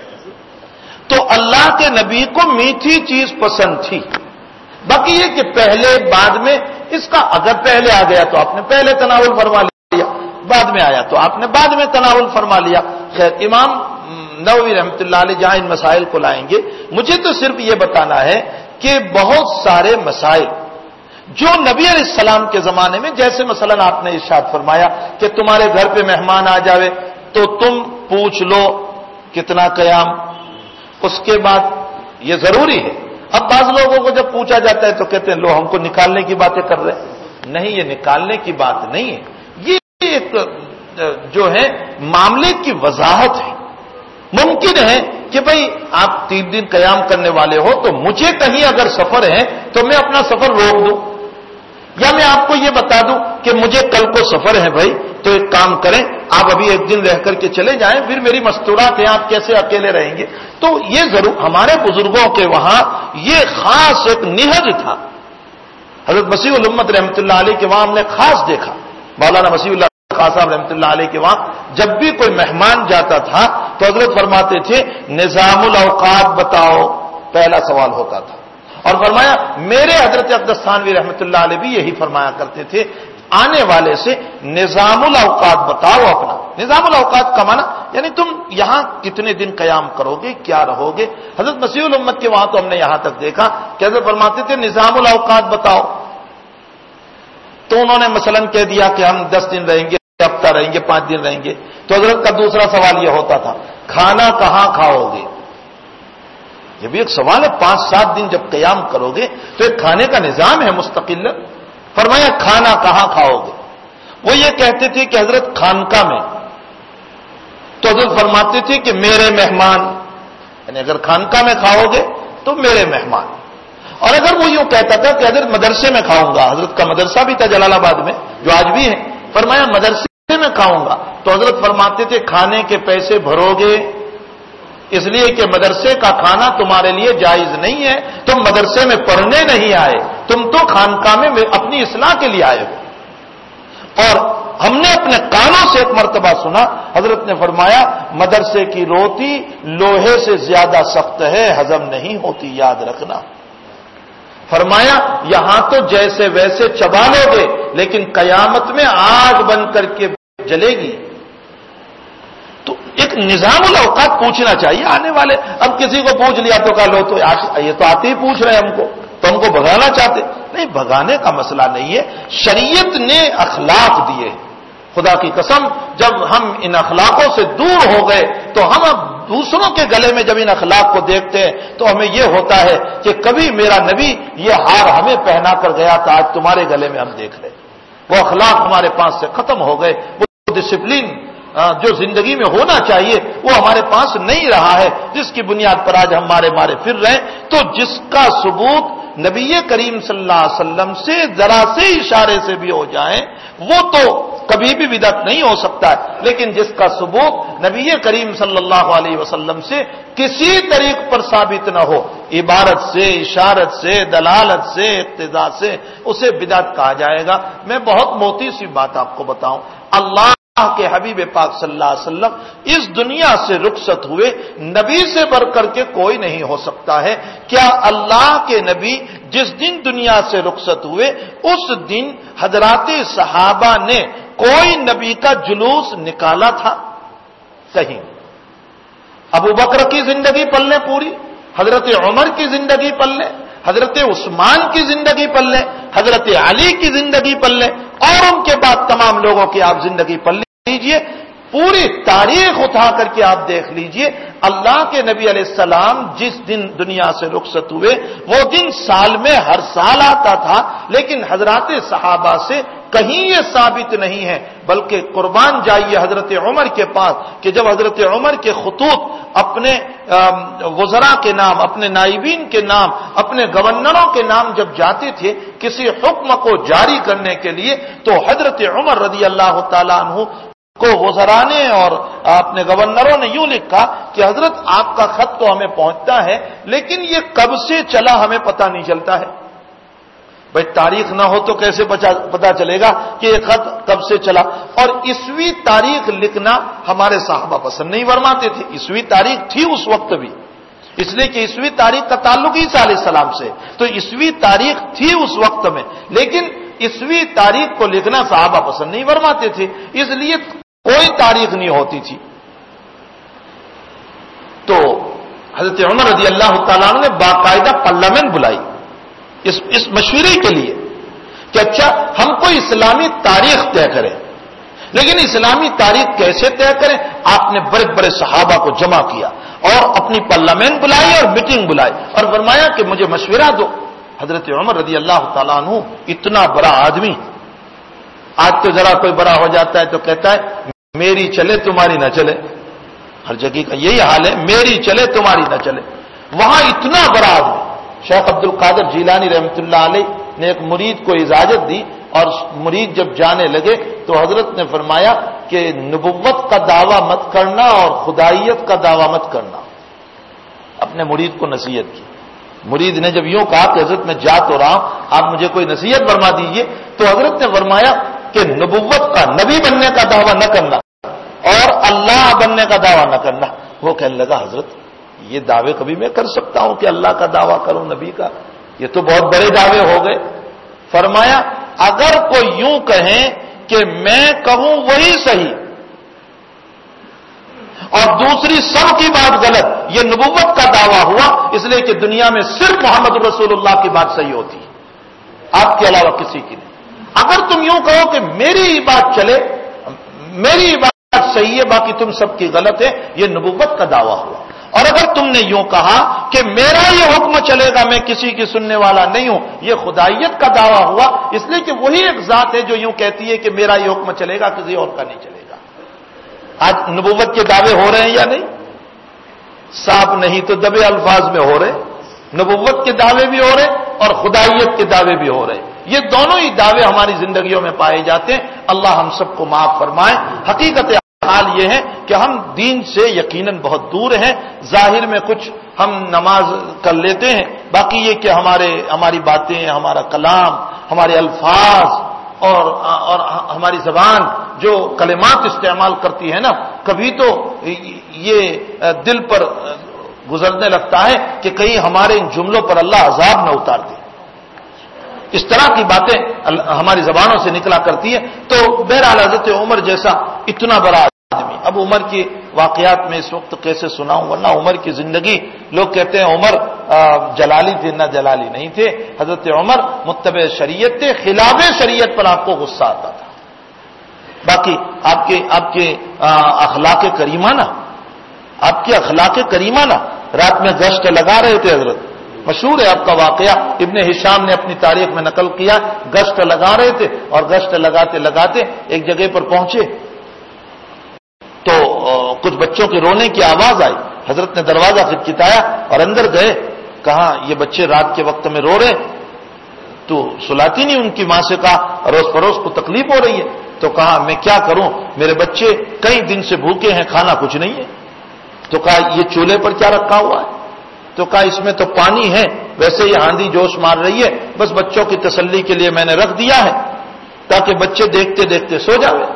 B: تو اللہ کے نبی کو میٹھی چیز پسند تھی، باقی یہ کہ پہلے بعد میں، اس کا اگر پہلے آ گیا تو آپ نے پہلے تناول فرما لیا، بعد میں آیا تو آپ نے بعد میں تناول فرما لیا۔ خیر، امام نووی رحمۃ اللہ علیہ جہاں ان مسائل کو لائیں گے، مجھے تو صرف یہ بتانا ہے کہ بہت سارے مسائل جو نبی علیہ السلام کے زمانے میں، جیسے مثلا آپ نے ارشاد فرمایا کہ تمہارے گھر پہ مہمان آ جاوے تو تم پوچھ لو کتنا قیام، اس کے بعد یہ ضروری ہے۔ اب بعض لوگوں کو جب پوچھا جاتا ہے تو کہتے ہیں لو ہم کو نکالنے کی باتیں کر رہے ہیں، نہیں، یہ نکالنے کی بات نہیں ہے، یہ ایک جو ہے معاملے کی وضاحت ہے۔ ممکن ہے کہ بھئی آپ تین دن قیام کرنے والے ہو تو مجھے کہیں اگر سفر ہے تو میں اپنا سفر روک دوں، یا میں آپ کو یہ بتا دوں کہ مجھے کل کو سفر ہے بھائی، تو ایک کام کریں آپ ابھی ایک دن رہ کر کے چلے جائیں، پھر میری مستورات ہیں، آپ کیسے اکیلے رہیں گے؟ تو یہ ضرور ہمارے بزرگوں کے وہاں یہ خاص ایک نہج تھا۔ حضرت مسیح الامت رحمۃ اللہ علیہ کے وہاں ہم نے خاص دیکھا، مولانا مسیح اللہ خان صاحب رحمۃ اللہ علیہ کے وہاں جب بھی کوئی مہمان جاتا تھا تو حضرت فرماتے تھے نظام الاوقات بتاؤ، پہلا سوال ہوتا تھا، اور فرمایا میرے حضرت اقدس تھانوی رحمۃ اللہ علیہ بھی یہی فرمایا کرتے تھے، آنے والے سے نظام الاوقات بتاؤ اپنا۔ نظام الاوقات کا معنی یعنی تم یہاں کتنے دن قیام کرو گے، کیا رہو گے۔ حضرت مسیح الامت کے وہاں تو ہم نے یہاں تک دیکھا کہ حضرت فرماتے تھے نظام الاوقات بتاؤ، تو انہوں نے مثلا کہہ دیا کہ ہم دس دن رہیں گے، ہفتہ رہیں گے، پانچ دن رہیں گے، تو حضرت کا دوسرا سوال یہ ہوتا تھا کھانا کہاں کھاؤ گے؟ یہ بھی ایک سوال ہے، پانچ سات دن جب قیام کرو گے تو ایک کھانے کا نظام ہے مستقل۔ فرمایا کھانا کہاں کھاؤ گے؟ وہ یہ کہتے تھے کہ حضرت خانقاہ میں، تو حضرت فرماتے تھے کہ میرے مہمان، یعنی اگر خانقاہ میں کھاؤ گے تو میرے مہمان، اور اگر وہ یوں کہتا تھا کہ حضرت مدرسے میں کھاؤں گا، حضرت کا مدرسہ بھی تھا جلال آباد میں جو آج بھی ہے، فرمایا مدرسے میں کھاؤں گا، تو حضرت فرماتے تھے کھانے کے پیسے بھرو گے، اس لیے کہ مدرسے کا کھانا تمہارے لیے جائز نہیں ہے، تم مدرسے میں پڑھنے نہیں آئے، تم تو خانقاہ میں اپنی اصلاح کے لیے آئے ہو۔ اور ہم نے اپنے کانوں سے ایک مرتبہ سنا، حضرت نے فرمایا مدرسے کی روٹی لوہے سے زیادہ سخت ہے، ہضم نہیں ہوتی، یاد رکھنا۔ فرمایا یہاں تو جیسے ویسے چبا لو گے لیکن قیامت میں آگ بن کر کے جلے گی. تو ایک نظام الاوقات پوچھنا چاہیے آنے والے. اب کسی کو پوچھ لیا تو کہا لو تو یہ تو آتے ہی پوچھ رہے ہیں ہم کو, تو ہم کو بھگانا چاہتے. نہیں, بھگانے کا مسئلہ نہیں ہے. شریعت نے اخلاق دیے. خدا کی قسم جب ہم ان اخلاقوں سے دور ہو گئے تو ہم اب دوسروں کے گلے میں جب ان اخلاق کو دیکھتے ہیں تو ہمیں یہ ہوتا ہے کہ کبھی میرا نبی یہ ہار ہمیں پہنا کر گیا تھا, آج تمہارے گلے میں ہم دیکھ رہے. وہ اخلاق ہمارے پاس سے ختم ہو گئے. وہ ڈسپلن جو زندگی میں ہونا چاہیے وہ ہمارے پاس نہیں رہا ہے, جس کی بنیاد پر آج ہم مارے مارے پھر رہے ہیں. تو جس کا ثبوت نبی کریم صلی اللہ علیہ وسلم سے ذرا سے اشارے سے بھی ہو جائے وہ تو کبھی بھی بدعت نہیں ہو سکتا ہے, لیکن جس کا ثبوت نبی کریم صلی اللہ علیہ وسلم سے کسی طریق پر ثابت نہ ہو, عبارت سے, اشارت سے, دلالت سے, اقتضاء سے, اسے بدعت کہا جائے گا. میں بہت موٹی سی بات آپ کو بتاؤں. اللہ کے حبیب پاک صلی اللہ علیہ وسلم اس دنیا سے رخصت ہوئے, نبی سے بڑھ کر کے کوئی نہیں ہو سکتا ہے. کیا اللہ کے نبی جس دن دنیا سے رخصت ہوئے اس دن حضرات صحابہ نے کوئی نبی کا جلوس نکالا تھا؟ کہیں. ابو بکر کی زندگی پل لیں پوری, حضرت عمر کی زندگی پل لیں, حضرت عثمان کی زندگی پل لیں, حضرت علی کی زندگی پل لیں, اور ان کے بعد تمام لوگوں کی آپ زندگی پل لیجئے. پوری تاریخ اٹھا کر کے آپ دیکھ لیجئے. اللہ کے نبی علیہ السلام جس دن دنیا سے رخصت ہوئے وہ دن سال میں ہر سال آتا تھا, لیکن حضرات صحابہ سے کہیں یہ ثابت نہیں ہے. بلکہ قربان جائیے حضرت عمر کے پاس کہ جب حضرت عمر کے خطوط اپنے وزراء کے نام, اپنے نائبین کے نام, اپنے گورنروں کے نام جب جاتے تھے کسی حکم کو جاری کرنے کے لیے, تو حضرت عمر رضی اللہ تعالیٰ عنہ کو وزراء نے اور اپنے گورنروں نے یوں لکھا کہ حضرت آپ کا خط تو ہمیں پہنچتا ہے لیکن یہ کب سے چلا ہمیں پتہ نہیں چلتا ہے. بھائی تاریخ نہ ہو تو کیسے پتا چلے گا کہ یہ خط کب سے چلا؟ اور عیسوی تاریخ لکھنا ہمارے صحابہ پسند نہیں فرماتے تھے. عیسوی تاریخ تھی اس وقت بھی, اس لیے کہ عیسوی تاریخ کا تعلق عیسیٰ علیہ السلام سے, تو عیسوی تاریخ تھی اس وقت میں, لیکن عیسوی تاریخ کو لکھنا صحابہ پسند نہیں فرماتے تھے, اس لیے کوئی تاریخ نہیں ہوتی تھی. تو حضرت عمر رضی اللہ تعالیٰ عنہ نے باقاعدہ پارلیمنٹ بلائی اس اس مشورے کے لیے کہ اچھا ہم کو اسلامی تاریخ طے کریں, لیکن اسلامی تاریخ کیسے طے کریں؟ آپ نے بڑے بڑے صحابہ کو جمع کیا اور اپنی پارلیمنٹ بلائی اور میٹنگ بلائی اور فرمایا کہ مجھے مشورہ دو. حضرت عمر رضی اللہ تعالیٰ عنہ اتنا بڑا آدمی, آج تو ذرا کوئی بڑا ہو جاتا ہے تو کہتا ہے میری چلے تمہاری نہ چلے. ہر جگہ کا یہی حال ہے, میری چلے تمہاری نہ چلے. وہاں اتنا بڑا آدمی شیخ عبد القادر جیلانی رحمۃ اللہ علیہ نے ایک مرید کو اجازت دی, اور مرید جب جانے لگے تو حضرت نے فرمایا کہ نبوت کا دعویٰ مت کرنا اور خدائیت کا دعویٰ مت کرنا. اپنے مرید کو نصیحت کی. مرید نے جب یوں کہا کہ حضرت میں جا تو رہا ہوں, آپ مجھے کوئی نصیحت فرما دیجئے, تو حضرت نے فرمایا کہ نبوت کا, نبی بننے کا دعویٰ نہ کرنا اور اللہ بننے کا دعویٰ نہ کرنا. وہ کہنے لگا حضرت یہ دعوے کبھی میں کر سکتا ہوں کہ اللہ کا دعویٰ کروں, نبی کا؟ یہ تو بہت بڑے دعوے ہو گئے. فرمایا اگر کوئی یوں کہیں کہ میں کہوں وہی صحیح اور دوسری سب کی بات غلط, یہ نبوت کا دعویٰ ہوا, اس لیے کہ دنیا میں صرف محمد رسول اللہ کی بات صحیح ہوتی ہے, آپ کے علاوہ کسی کی نہیں. اگر تم یوں کہو کہ میری بات چلے, میری بات صحیح ہے باقی تم سب کی غلط ہے, یہ نبوت کا دعویٰ ہوا. اور اگر تم نے یوں کہا کہ میرا یہ حکم چلے گا, میں کسی کی سننے والا نہیں ہوں, یہ خدائیت کا دعویٰ ہوا, اس لیے کہ وہی ایک ذات ہے جو یوں کہتی ہے کہ میرا یہ حکم چلے گا, کسی اور کا نہیں چلے گا. آج نبوت کے دعوے ہو رہے ہیں یا نہیں؟ صاف نہیں تو دبے الفاظ میں ہو رہے. نبوت کے دعوے بھی ہو رہے اور خدائیت کے دعوے بھی ہو رہے. یہ دونوں ہی دعوے ہماری زندگیوں میں پائے جاتے ہیں. اللہ ہم سب کو معاف فرمائے. حقیقت حال یہ ہے کہ ہم دین سے یقیناً بہت دور ہیں. ظاہر میں کچھ ہم نماز کر لیتے ہیں, باقی یہ کہ ہمارے ہماری باتیں, ہمارا کلام, ہمارے الفاظ اور اور ہماری زبان جو کلمات استعمال کرتی ہے نا, کبھی تو یہ دل پر گزرنے لگتا ہے کہ کہیں ہمارے ان جملوں پر اللہ عذاب نہ اتار دے. اس طرح کی باتیں ہماری زبانوں سے نکلا کرتی ہے. تو بہرحال حضرت عمر جیسا اتنا بڑا آدمی، اب عمر کی واقعات میں اس وقت کیسے سناؤں، ورنہ عمر کی زندگی، لوگ کہتے ہیں عمر جلالی تھے، نہ جلالی نہیں تھے. حضرت عمر متبع شریعت تھے، خلاف شریعت پر آپ کو غصہ آتا تھا. باقی آپ کے آپ کے اخلاق کریمہ نا، آپ کے اخلاق کریمہ نا، رات میں گشت لگا رہے تھے حضرت، مشہور ہے آپ کا واقعہ، ابن ہشام نے اپنی تاریخ میں نقل کیا، گشت لگا رہے تھے اور گشت لگاتے لگاتے ایک جگہ پر پہنچے تو کچھ بچوں کے رونے کی آواز آئی. حضرت نے دروازہ کھٹکھٹایا اور اندر گئے. کہا یہ بچے رات کے وقت میں رو رہے، تو سلاتی نہیں ان کی ماں سے، کہا اڑوس پڑوس کو تکلیف ہو رہی ہے. تو کہا میں کیا کروں، میرے بچے کئی دن سے بھوکے ہیں، کھانا کچھ نہیں ہے. تو کہا یہ چولہے پر کیا رکھا ہوا ہے؟ تو کہا اس میں تو پانی ہے، ویسے ہی آندھی جوش مار رہی ہے، بس بچوں کی تسلی کے لیے میں نے رکھ دیا ہے تاکہ بچے دیکھتے دیکھتے سو جاوے.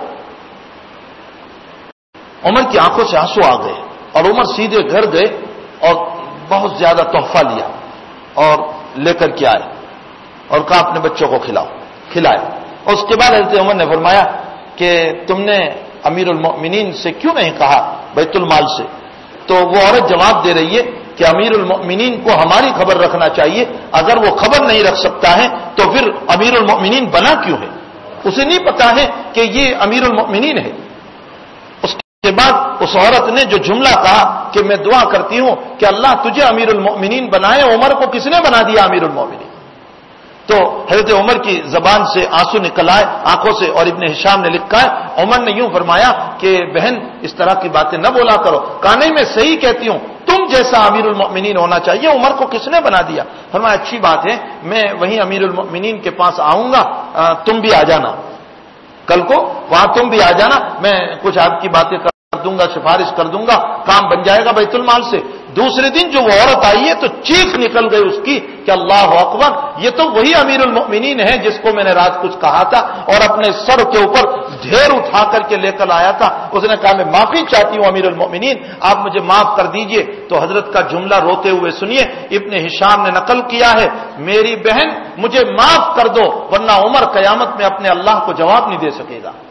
B: عمر کی آنکھوں سے آنسو آ گئے اور عمر سیدھے گھر گئے اور بہت زیادہ تحفہ لیا اور لے کر کے آئے اور کہا اپنے بچوں کو کھلاؤ. کھلائے. اور اس کے بعد حضرت عمر نے فرمایا کہ تم نے امیر المؤمنین سے کیوں نہیں کہا بیت المال سے؟ تو وہ عورت جواب دے رہی ہے کہ امیر المؤمنین کو ہماری خبر رکھنا چاہیے، اگر وہ خبر نہیں رکھ سکتا ہے تو پھر امیر المؤمنین بنا کیوں ہے؟ اسے نہیں پتا ہے کہ یہ امیر المؤمنین ہے. اس کے بعد اس عورت نے جو جملہ کہا کہ میں دعا کرتی ہوں کہ اللہ تجھے امیر المؤمنین بنائے، عمر کو کس نے بنا دیا امیر المؤمنین؟ تو حضرت عمر کی زبان سے آنسو نکل آئے آنکھوں سے، اور ابن ہشام نے لکھا ہے عمر نے یوں فرمایا کہ بہن اس طرح کی باتیں نہ بولا کرو. کہا نہیں میں صحیح کہتی ہوں، تم جیسا امیر المؤمنین ہونا چاہیے، عمر کو کس نے بنا دیا؟ فرمایا اچھی بات ہے، میں وہیں امیر المؤمنین کے پاس آؤں گا، تم بھی آ جانا کل کو، وہاں تم بھی آ جانا، میں کچھ آپ کی باتیں کر دوں گا، سفارش کر دوں گا، کام بن جائے گا بیت المال سے. دوسرے دن جو وہ عورت آئی ہے تو چیخ نکل گئی اس کی کہ اللہ اکبر، یہ تو وہی امیر المؤمنین ہے جس کو میں نے رات کچھ کہا تھا اور اپنے سر کے اوپر ڈھیر اٹھا کر کے لے کر آیا تھا. اس نے کہا میں معافی چاہتی ہوں امیر المؤمنین، آپ مجھے معاف کر دیجئے. تو حضرت کا جملہ روتے ہوئے سنیے، ابن ہشام نے نقل کیا ہے، میری بہن مجھے معاف کر دو ورنہ عمر قیامت میں اپنے اللہ کو جواب نہیں دے سکے گا.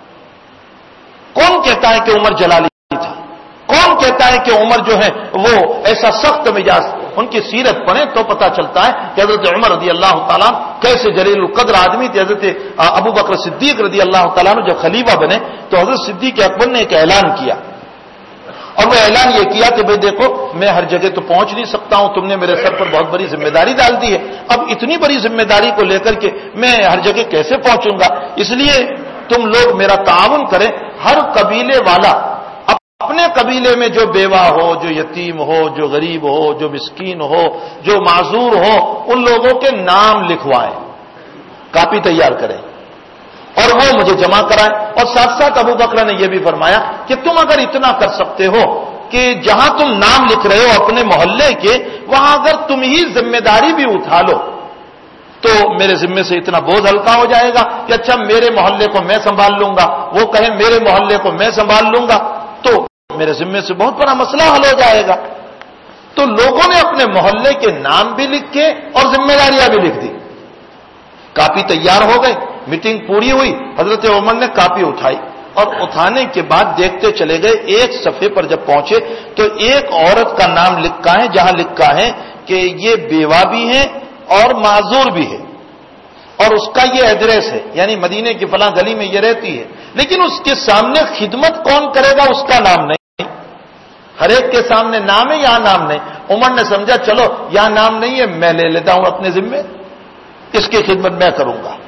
B: کون کہتا ہے کہ عمر جلالی تھا؟ کون کہتا ہے کہ عمر جو ہے وہ ایسا سخت مزاج؟ ان کی سیرت پڑھیں تو پتہ چلتا ہے کہ حضرت عمر رضی اللہ تعالیٰ کیسے جلیل القدر آدمی تھے. حضرت ابو بکر صدیق رضی اللہ تعالیٰ جب خلیفہ بنے تو حضرت صدیق اکبر نے ایک اعلان کیا، اور وہ اعلان یہ کیا کہ بھئی دیکھو میں ہر جگہ تو پہنچ نہیں سکتا ہوں، تم نے میرے سر پر بہت بڑی ذمہ داری ڈال دی ہے، اب اتنی بڑی ذمہ داری کو لے کر کے میں ہر جگہ کیسے پہنچوں گا؟ اس لیے تم لوگ میرا تعاون کریں، ہر قبیلے والا اپنے قبیلے میں جو بیوہ ہو، جو یتیم ہو، جو غریب ہو، جو مسکین ہو، جو معذور ہو، ان لوگوں کے نام لکھوائیں، کاپی تیار کریں اور وہ مجھے جمع کرائیں. اور ساتھ ساتھ ابو بکر نے یہ بھی فرمایا کہ تم اگر اتنا کر سکتے ہو کہ جہاں تم نام لکھ رہے ہو اپنے محلے کے، وہاں اگر تم ہی ذمہ داری بھی اٹھا لو تو میرے ذمے سے اتنا بوجھ ہلکا ہو جائے گا کہ اچھا میرے محلے کو میں سنبھال لوں گا، وہ کہیں میرے محلے کو میں سنبھال لوں گا، تو میرے ذمے سے بہت بڑا مسئلہ حل ہو جائے گا. تو لوگوں نے اپنے محلے کے نام بھی لکھے اور ذمہ داریاں بھی لکھ دی. کاپی تیار ہو گئی، میٹنگ پوری ہوئی، حضرت عمر نے کاپی اٹھائی اور اٹھانے کے بعد دیکھتے چلے گئے، ایک صفحے پر جب پہنچے تو ایک عورت کا نام لکھا ہے جہاں لکھا ہے کہ یہ بیوہ بھی ہے اور معذور بھی ہے، اور اس کا یہ ایڈریس ہے، یعنی مدینے کی فلاں گلی میں یہ رہتی ہے، لیکن اس کے سامنے خدمت کون کرے گا اس کا نام نہیں. ہر ایک کے سامنے نام ہے، یہاں نام نہیں. عمر نے سمجھا چلو یہاں نام نہیں ہے، میں لے لیتا ہوں اپنے ذمے، اس کی خدمت میں کروں گا.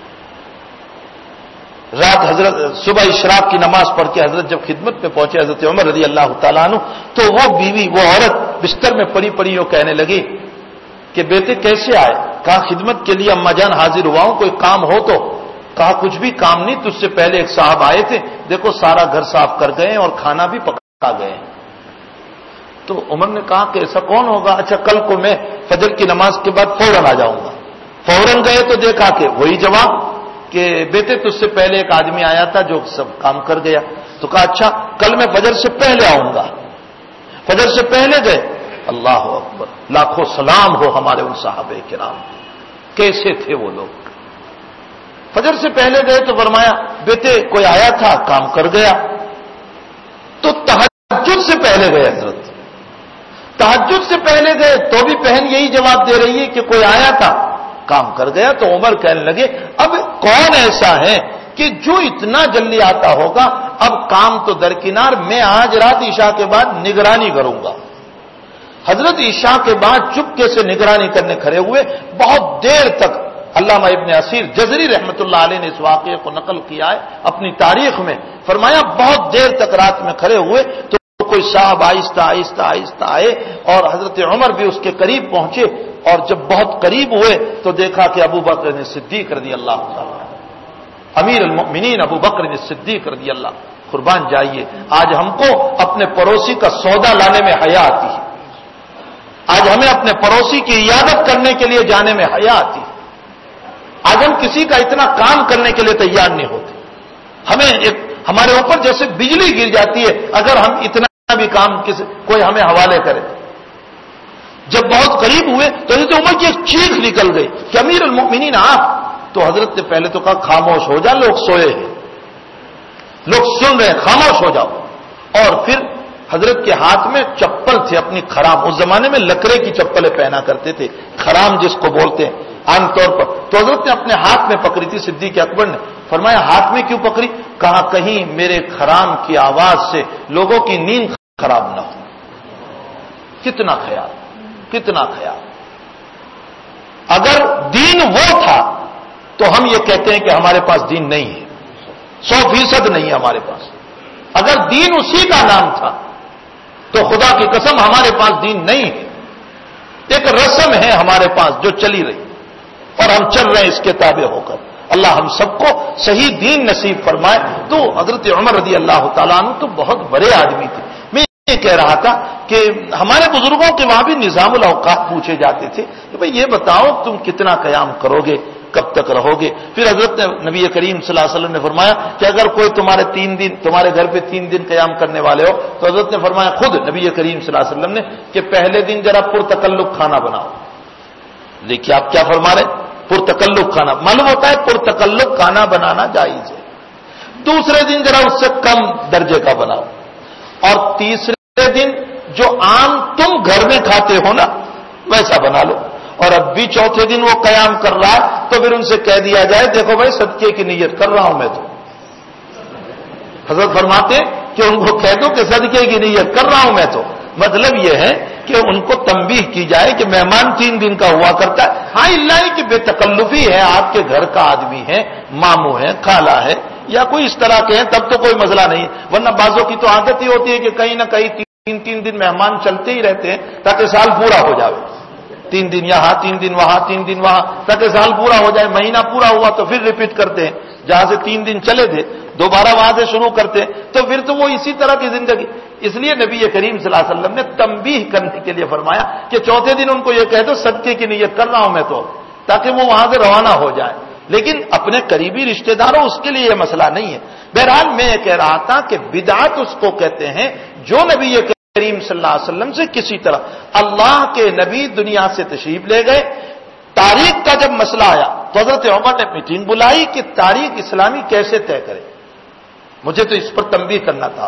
B: رات حضرت صبح اشراق کی نماز پڑھ کے حضرت جب خدمت میں پہنچے حضرت عمر رضی اللہ تعالیٰ عنہ، تو وہ بیوی وہ عورت بستر میں پڑی پڑی وہ کہنے لگی کہ بیٹے کیسے آئے؟ کہا خدمت کے لیے اما جان حاضر ہوا ہوں، کوئی کام ہو تو؟ کہا کچھ بھی کام نہیں، تجھ سے پہلے ایک صاحب آئے تھے، دیکھو سارا گھر صاف کر گئے اور کھانا بھی پکا گئے. تو عمر نے کہا کہ ایسا کون ہوگا؟ اچھا کل کو میں فجر کی نماز کے بعد فوراً آ جاؤں گا. فوراً گئے تو دیکھا کہ وہی جواب کہ بیٹے تجھ سے پہلے ایک آدمی آیا تھا جو سب کام کر گیا. تو کہا اچھا کل میں فجر سے پہلے آؤں گا. فجر سے پہلے گئے. اللہ اکبر، لاکھوں سلام ہو ہمارے ان صحابہ کرام، کیسے تھے وہ لوگ. فجر سے پہلے گئے تو فرمایا بیٹے کوئی آیا تھا کام کر گیا. تو تہجد سے پہلے گئے حضرت, تہجد سے پہلے گئے تو بھی بہن یہی جواب دے رہی ہے کہ کوئی آیا تھا کام کر گیا. تو عمر کہنے لگے اب کون ایسا ہے کہ جو اتنا جلدی آتا ہوگا, اب کام تو درکنار, میں آج رات عشاء کے بعد نگرانی کروں گا. حضرت عشاء کے بعد چپکے سے نگرانی کرنے کھڑے ہوئے. بہت دیر تک علامہ ابن اسیر جزری رحمۃ اللہ علیہ نے اس واقعے کو نقل کیا ہے اپنی تاریخ میں. فرمایا بہت دیر تک رات میں کھڑے ہوئے تو کوئی صاحب آہستہ آہستہ آہستہ آئے اور حضرت عمر بھی اس کے قریب پہنچے, اور جب بہت قریب ہوئے تو دیکھا کہ ابو بکر نے صدیق رضی اللہ تعالیٰ, امیر المؤمنین ابو بکر نے صدیق رضی اللہ. قربان جائیے, آج ہم کو اپنے پڑوسی کا سودا لانے میں حیا آتی ہے, آج ہمیں اپنے پڑوسی کی عیادت کرنے کے لیے جانے میں حیا آتی ہے, آج ہم کسی کا اتنا کام کرنے کے لیے تیار نہیں ہوتے. ہمیں ایک ہمارے اوپر جیسے بجلی گر جاتی ہے اگر ہم اتنا بھی کام کسی کوئی ہمیں حوالے کرے. جب بہت قریب ہوئے تو حضرت عمر کی ایک چیخ نکل گئی کہ امیر المؤمنین آپ. تو حضرت نے پہلے تو کہا خاموش ہو جا, لوگ سوئے ہیں, لوگ سن رہے ہیں, خاموش ہو جاؤ. اور پھر حضرت کے ہاتھ میں چپل تھے اپنی خرام, اس زمانے میں لکڑے کی چپلیں پہنا کرتے تھے, خرام جس کو بولتے ہیں عام طور پر. تو حضرت نے اپنے ہاتھ میں پکڑی تھی. صدیق اکبر نے فرمایا ہاتھ میں کیوں پکڑی؟ کہا کہیں میرے خرام کی آواز سے لوگوں کی نیند خراب نہ ہو. کتنا خیال, کتنا خیال. اگر دین وہ تھا تو ہم یہ کہتے ہیں کہ ہمارے پاس دین نہیں ہے, سو فیصد نہیں ہے ہمارے پاس. اگر دین اسی کا نام تھا تو خدا کی قسم ہمارے پاس دین نہیں ہے, ایک رسم ہے ہمارے پاس جو چلی رہی اور ہم چل رہے ہیں اس کے تابع ہو کر. اللہ ہم سب کو صحیح دین نصیب فرمائے. تو حضرت عمر رضی اللہ تعالیٰ عنہ تو بہت بڑے آدمی تھے. میں یہ کہہ رہا تھا کہ ہمارے بزرگوں کے وہاں بھی نظام الاوقات پوچھے جاتے تھے کہ بھئی یہ بتاؤ تم کتنا قیام کرو گے, کب تک رہو گے؟ پھر حضرت نے نبی کریم صلی اللہ علیہ وسلم نے فرمایا کہ اگر کوئی تمہارے تین دن تمہارے گھر پہ تین دن قیام کرنے والے ہو تو حضرت نے فرمایا خود نبی کریم صلی اللہ علیہ وسلم نے کہ پہلے دن ذرا پرتکلف کھانا بناؤ. دیکھیے آپ کیا فرما رہے, پرتکلف کھانا. معلوم ہوتا ہے پرتکلف کھانا بنانا جائز ہے. دوسرے دن ذرا اس سے کم درجے کا بناؤ, اور تیسرے دن جو عام تم گھر میں کھاتے ہو نا ویسا بنا لو. اور اب بھی چوتھے دن وہ قیام کر رہا ہے تو پھر ان سے کہہ دیا جائے دیکھو بھائی صدقے کی نیت کر رہا ہوں میں. تو حضرت فرماتے کہ ان کو کہہ دو کہ صدقے کی نیت کر رہا ہوں میں. تو مطلب یہ ہے کہ ان کو تنبیہ کی جائے کہ مہمان تین دن کا ہوا کرتا ہے. ہاں اللہ کہ بے تکلفی ہے, آپ کے گھر کا آدمی ہے, ماموں ہے, خالہ ہے, یا کوئی اس طرح کے ہیں تب تو کوئی مسئلہ نہیں. ورنہ بعضوں کی تو عادت ہی ہوتی ہے کہ کہیں نہ کہیں تین تین دن مہمان چلتے ہی رہتے ہیں تاکہ سال پورا ہو جائے. تین دن یہاں, تین دن وہاں, تین دن وہاں, تاکہ سال پورا ہو جائے. مہینہ پورا ہوا تو پھر ریپیٹ کرتے ہیں, جہاں سے تین دن چلے تھے دوبارہ وہاں سے شروع کرتے ہیں. تو پھر تو وہ اسی طرح کی زندگی. اس لیے نبی کریم صلی اللہ علیہ وسلم نے تنبیہ کرنے کے لیے فرمایا کہ چوتھے دن ان کو یہ کہہ دو صدقے کی نیت کر رہا ہوں میں, تو تاکہ وہ وہاں سے روانہ ہو جائے. لیکن اپنے قریبی رشتہ داروں اس کے لیے یہ مسئلہ نہیں ہے. بہرحال میں یہ کہہ رہا تھا کہ بدعت اس کو کہتے ہیں جو نبی کریم صلی اللہ علیہ وسلم سے کسی طرح, اللہ کے نبی دنیا سے تشریف لے گئے, تاریخ کا جب مسئلہ آیا تو حضرت عمر نے میٹنگ بلائی کہ تاریخ اسلامی کیسے طے کرے. مجھے تو اس پر تنبیہ کرنا تھا.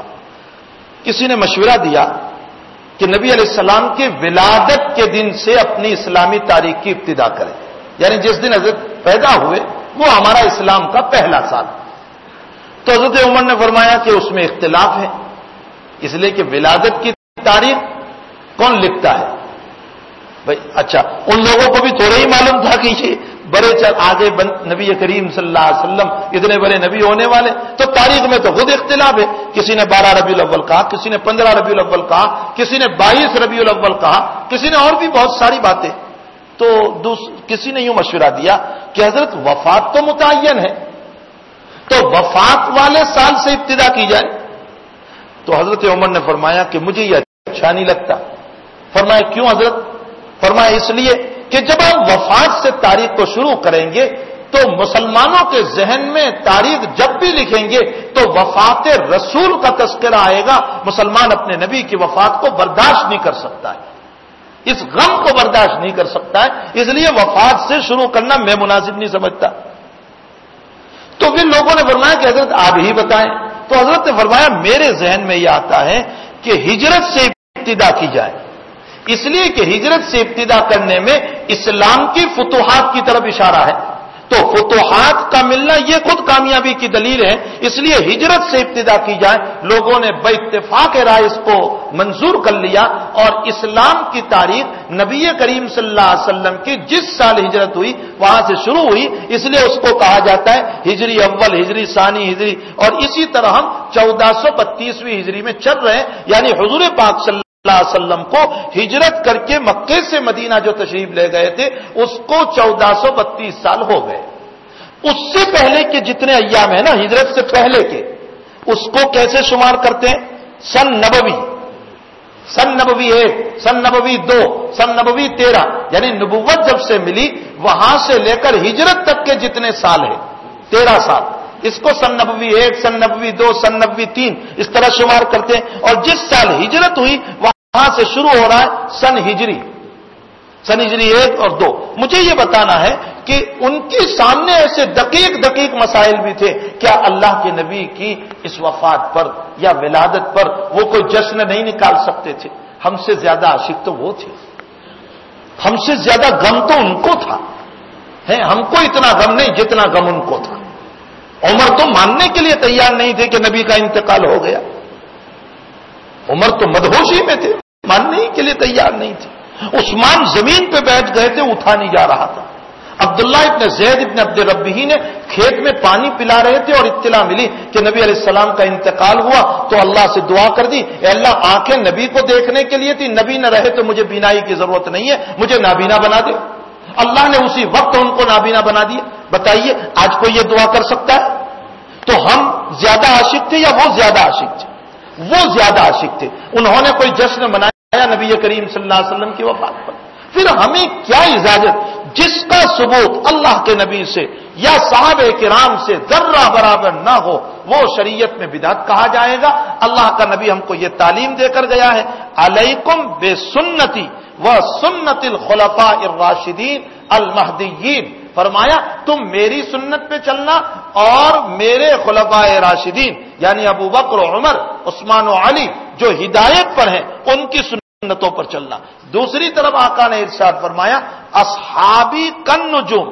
B: کسی نے مشورہ دیا کہ نبی علیہ السلام کی ولادت کے دن سے اپنی اسلامی تاریخ کی ابتدا کریں, یعنی جس دن حضرت پیدا ہوئے وہ ہمارا اسلام کا پہلا سال. تو حضرت عمر نے فرمایا کہ اس میں اختلاف ہے, اس لیے کہ ولادت کی تاریخ کون لکھتا ہے بھائی. اچھا, ان لوگوں کو بھی تھوڑا ہی معلوم تھا کہ یہ بڑے چل آگے نبی کریم صلی اللہ علیہ وسلم اتنے بڑے نبی ہونے والے, تو تاریخ میں تو خود اختلاف ہے. کسی نے بارہ ربیع الاول کہا, کسی نے پندرہ ربیع الاول کہا, کسی نے بائیس ربیع الاول کہا, کسی نے اور بھی بہت ساری باتیں. تو کسی نے یوں مشورہ دیا کہ حضرت وفات تو متعین ہے تو وفات والے سال سے ابتدا کی جائے. تو حضرت عمر نے فرمایا کہ مجھے یہ اچھا نہیں لگتا. فرمایا کیوں حضرت؟ فرمایا اس لیے کہ جب ہم وفات سے تاریخ کو شروع کریں گے تو مسلمانوں کے ذہن میں تاریخ جب بھی لکھیں گے تو وفات رسول کا تذکرہ آئے گا. مسلمان اپنے نبی کی وفات کو برداشت نہیں کر سکتا ہے, اس غم کو برداشت نہیں کر سکتا ہے. اس لیے وفات سے شروع کرنا میں مناسب نہیں سمجھتا. تو پھر لوگوں نے فرمایا کہ حضرت آپ ہی بتائیں. تو حضرت نے فرمایا میرے ذہن میں یہ آتا ہے کہ ہجرت سے ابتدا کی جائے، اس لیے کہ ہجرت سے ابتدا کرنے میں اسلام کی فتوحات کی طرف اشارہ ہے. تو فتوحات کا ملنا یہ خود کامیابی کی دلیل ہے، اس لیے ہجرت سے ابتدا کی جائے. لوگوں نے بے اتفاق رائے اس کو منظور کر لیا، اور اسلام کی تاریخ نبی کریم صلی اللہ علیہ وسلم کی جس سال ہجرت ہوئی وہاں سے شروع ہوئی، اس لیے اس کو کہا جاتا ہے ہجری اول، ہجری ثانی، ہجری. اور اسی طرح ہم چودہ سو بتیسویں ہجری میں چل رہے ہیں، یعنی حضور پاک صلی اللہ علیہ وسلم کو ہجرت کر کے مکے سے مدینہ جو تشریف لے گئے تھے اس کو چودہ سو بتیس سال ہو گئے. اس سے پہلے کے جتنے ایام ہیں نا ہجرت سے پہلے کے، اس کو کیسے شمار کرتے ہیں؟ سن نبوی، سن نبوی ایک، سن نبوی دو، سن نبوی تیرہ، یعنی نبوت جب سے ملی وہاں سے لے کر ہجرت تک کے جتنے سال ہیں تیرہ سال، اس کو سن نبوی ایک، سن نبوی دو، سن نبوی تین اس طرح شمار کرتے ہیں. اور جس سال ہجرت ہوئی وہاں سے شروع ہو رہا ہے سن ہجری، سن ہجری ایک اور دو. مجھے یہ بتانا ہے کہ ان کے سامنے ایسے دقیق دقیق مسائل بھی تھے. کیا اللہ کے نبی کی اس وفات پر یا ولادت پر وہ کوئی جشن نہیں نکال سکتے تھے؟ ہم سے زیادہ عاشق تو وہ تھے، ہم سے زیادہ غم تو ان کو تھا. ہے ہم کو اتنا غم نہیں جتنا غم ان کو تھا. عمر تو ماننے کے لیے تیار نہیں تھے کہ نبی کا انتقال ہو گیا. عمر تو مدہوشی میں تھے، ماننے کے لیے تیار نہیں تھے. عثمان زمین پہ بیٹھ گئے تھے، اٹھا نہیں جا رہا تھا. عبداللہ ابن زید ابن عبد ربی نے کھیت میں پانی پلا رہے تھے اور اطلاع ملی کہ نبی علیہ السلام کا انتقال ہوا، تو اللہ سے دعا کر دی، اے اللہ آنکھیں نبی کو دیکھنے کے لیے تھی، نبی نہ رہے تو مجھے بینائی کی ضرورت نہیں ہے، مجھے نابینا بنا دے. اللہ نے اسی وقت ان کو نابینا بنا دیا. بتائیے آج کوئی یہ دعا کر سکتا ہے؟ تو ہم زیادہ عاشق تھے یا وہ زیادہ عاشق تھے؟ وہ زیادہ عاشق تھے. انہوں نے کوئی جشن منایا نبی کریم صلی اللہ علیہ وسلم کی وفات پر. پھر ہمیں کیا اجازت؟ جس کا ثبوت اللہ کے نبی سے یا صحابہ کرام سے ذرہ برابر نہ ہو وہ شریعت میں بدعت کہا جائے گا. اللہ کا نبی ہم کو یہ تعلیم دے کر گیا ہے، علیکم بے سنتی و سنت الخلفاء الراشدین المہدیین. فرمایا تم میری سنت پہ چلنا اور میرے خلفاء راشدین یعنی ابو بکر و عمر، عثمان و علی جو ہدایت پر ہیں ان کی سنتوں پر چلنا. دوسری طرف آقا نے ارشاد فرمایا اصحابی کالنجوم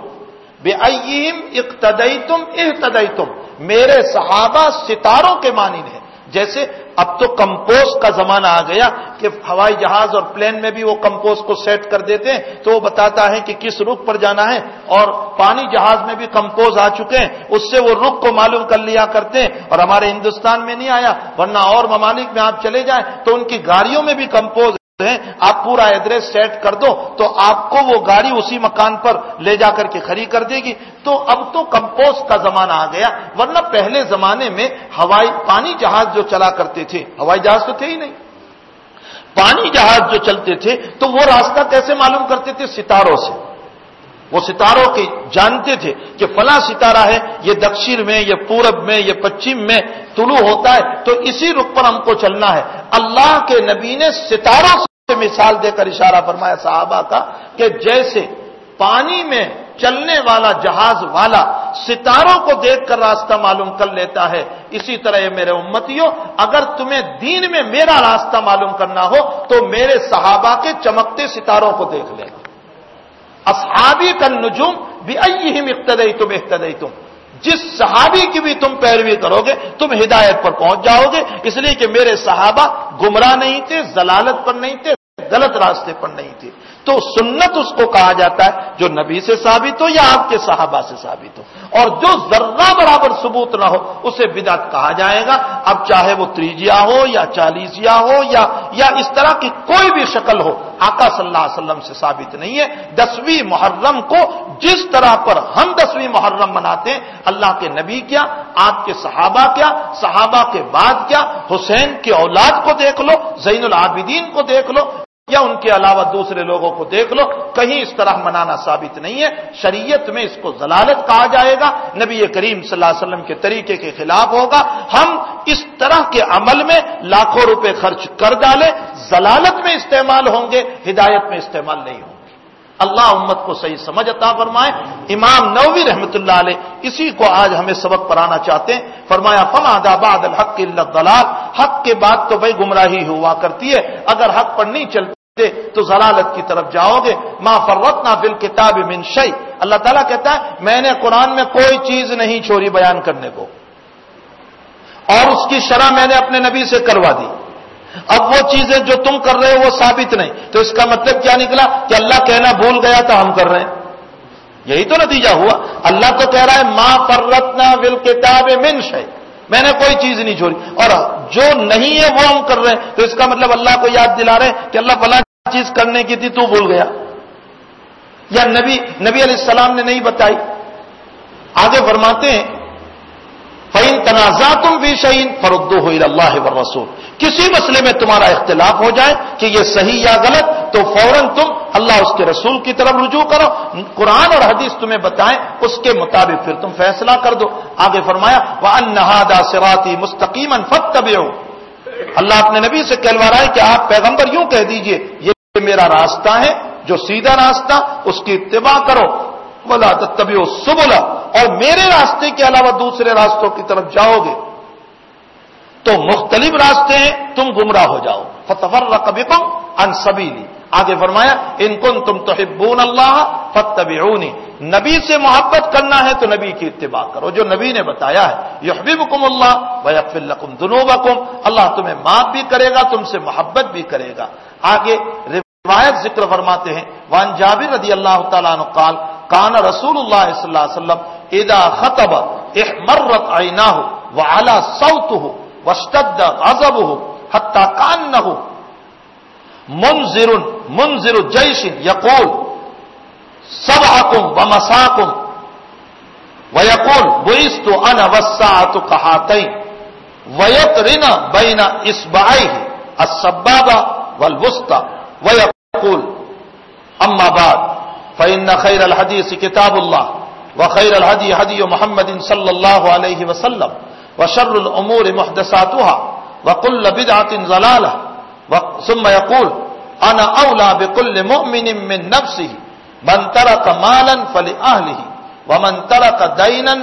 B: بأیہم اقتدیتم اہتدیتم. میرے صحابہ ستاروں کے مانند ہیں. جیسے اب تو کمپوز کا زمانہ آ گیا کہ ہوائی جہاز اور پلین میں بھی وہ کمپوز کو سیٹ کر دیتے ہیں تو وہ بتاتا ہے کہ کس رخ پر جانا ہے، اور پانی جہاز میں بھی کمپوز آ چکے ہیں، اس سے وہ رخ کو معلوم کر لیا کرتے ہیں. اور ہمارے ہندوستان میں نہیں آیا، ورنہ اور ممالک میں آپ چلے جائیں تو ان کی گاڑیوں میں بھی کمپوز ہیں. آپ پورا ایڈریس سیٹ کر دو تو آپ کو وہ گاڑی اسی مکان پر لے جا کر کے کھڑی کر دے گی. تو اب تو کمپوز کا زمانہ آ گیا، ورنہ پہلے زمانے میں ہوائی پانی جہاز جو چلا کرتے تھے، ہوائی جہاز تو تھے ہی نہیں، پانی جہاز جو چلتے تھے تو وہ راستہ کیسے معلوم کرتے تھے؟ ستاروں سے. وہ ستاروں کی جانتے تھے کہ فلاں ستارہ ہے، یہ دکشن میں، یہ پورب میں، یہ پچھم میں طلوع ہوتا ہے، تو اسی رخ پر ہم کو چلنا ہے. اللہ کے نبی نے ستاروں سے مثال دے کر اشارہ فرمایا صحابہ کا کہ جیسے پانی میں چلنے والا جہاز والا ستاروں کو دیکھ کر راستہ معلوم کر لیتا ہے، اسی طرح یہ میرے امتیوں اگر تمہیں دین میں میرا راستہ معلوم کرنا ہو تو میرے صحابہ کے چمکتے ستاروں کو دیکھ لینا. اصحابی کالنجوم بأیہم اقتدیتم اہتدیتم. جس صحابی کی بھی تم پیروی کرو گے تم ہدایت پر پہنچ جاؤ گے، اس لیے کہ میرے صحابہ گمراہ نہیں تھے، ضلالت پر نہیں تھے، غلط راستے پر نہیں تھے. تو سنت اس کو کہا جاتا ہے جو نبی سے ثابت ہو یا آپ کے صحابہ سے ثابت ہو، اور جو ذرہ برابر ثبوت نہ ہو اسے بدعت کہا جائے گا. اب چاہے وہ تریجیا ہو یا چالیسیا ہو یا یا اس طرح کی کوئی بھی شکل ہو، آقا صلی اللہ علیہ وسلم سے ثابت نہیں ہے. دسویں محرم کو جس طرح پر ہم دسویں محرم مناتے ہیں، اللہ کے نبی کیا، آپ کے صحابہ کیا، صحابہ کے بعد کیا، حسین کی اولاد کو دیکھ لو، زین العابدین کو دیکھ لو یا ان کے علاوہ دوسرے لوگوں کو دیکھ لو، کہیں اس طرح منانا ثابت نہیں ہے. شریعت میں اس کو ضلالت کہا جائے گا، نبی کریم صلی اللہ علیہ وسلم کے طریقے کے خلاف ہوگا. ہم اس طرح کے عمل میں لاکھوں روپے خرچ کر ڈالیں، ضلالت میں استعمال ہوں گے، ہدایت میں استعمال نہیں ہوں گے. اللہ امت کو صحیح سمجھ عطا فرمائے۔ امام نووی رحمۃ اللہ علیہ اسی کو آج ہمیں سبق پڑھانا چاہتے ہیں، فرمایا فما ذا بعد الحق الا الضلال، حق کے بعد تو بھائی گمراہی ہوا کرتی ہے، اگر حق پر نہیں چلتے تو ضلالت کی طرف جاؤ گے۔ ما فرطنا فی الکتاب من شیء، اللہ تعالیٰ کہتا ہے میں نے قرآن میں کوئی چیز نہیں چھوڑی بیان کرنے کو، اور اس کی شرح میں نے اپنے نبی سے کروا دی۔ اب وہ چیزیں جو تم کر رہے ہو وہ ثابت نہیں، تو اس کا مطلب کیا نکلا کہ اللہ کہنا بھول گیا تھا ہم کر رہے ہیں، یہی تو نتیجہ ہوا۔ اللہ تو کہہ رہا ہے ما فرطنا فی الکتاب من شیء، میں نے کوئی چیز نہیں چھوڑی، اور جو نہیں ہے وہ ہم کر رہے ہیں، تو اس کا مطلب اللہ کو یاد دلا رہے ہیں کہ اللہ فلاں چیز کرنے کی تھی تو بھول گیا، یا نبی نبی علیہ السلام نے نہیں بتائی۔ آگے فرماتے ہیں فَإِن تَنَازَعْتُمْ فِي شَيْءٍ فَرُدُّوهُ إِلَى اللَّهِ وَالرَّسُولِ، کسی مسئلے میں تمہارا اختلاف ہو جائے کہ یہ صحیح یا غلط، تو فوراً تم اللہ اس کے رسول کی طرف رجوع کرو، قرآن اور حدیث تمہیں بتائیں اس کے مطابق پھر تم فیصلہ کر دو۔ آگے فرمایا وَأَنَّ هَذَا صِرَاطِي مُسْتَقِيمًا فَاتَّبِعُوهُ، اللہ اپنے نبی سے کہلوا رہا ہے کہ آپ پیغمبر یوں کہہ دیجئے یہ میرا راستہ ہے جو سیدھا راستہ، اس کی اتباع کرو، وَلَا تَتَّبِعُوا السُّبُلَ، اور میرے راستے کے علاوہ دوسرے راستوں کی طرف جاؤ گے تو مختلف راستے ہیں، تم گمراہ ہو جاؤ۔ فَتَفَرَّقَ بِكُمْ عَنْ سَبِيلِي، آگے فرمایا اِن كُنتُمْ تُحِبُّونَ اللَّهَ فَاتَّبِعُونِي، نبی سے محبت کرنا ہے تو نبی کی اتباع کرو، جو نبی نے بتایا ہے۔ يُحْبِبُكُمُ اللَّهُ وَيَغْفِرْ لَكُمْ ذُنُوبَكُمْ، اللہ تمہیں معاف بھی کرے گا، تم سے محبت بھی کرے گا۔ آگے روایت ذکر فرماتے ہیں وان جابر رضی اللہ تعالیٰ عنہ قال کان رسول اللہ صلی اللہ علیہ وسلم اذا خطب احمرت عیناہ وعلا صوته واشتد غضبه حتى كأنه منذر منذر جيش يقول سبعكم ومساكم ويقول بعثت انا والساعة كهاتين ويقرن بين اصبعيه السبابة والوسطى ويقول اما بعد فإن خير الحديث كتاب الله وخير الهدي هدي محمد صلى الله عليه وسلم وشر الأمور محدثاتها وكل بدعة ضلالة، ثم يقول أنا أولى بكل مؤمن من نفسه من ترك مالا فلأهله ومن ترك دينا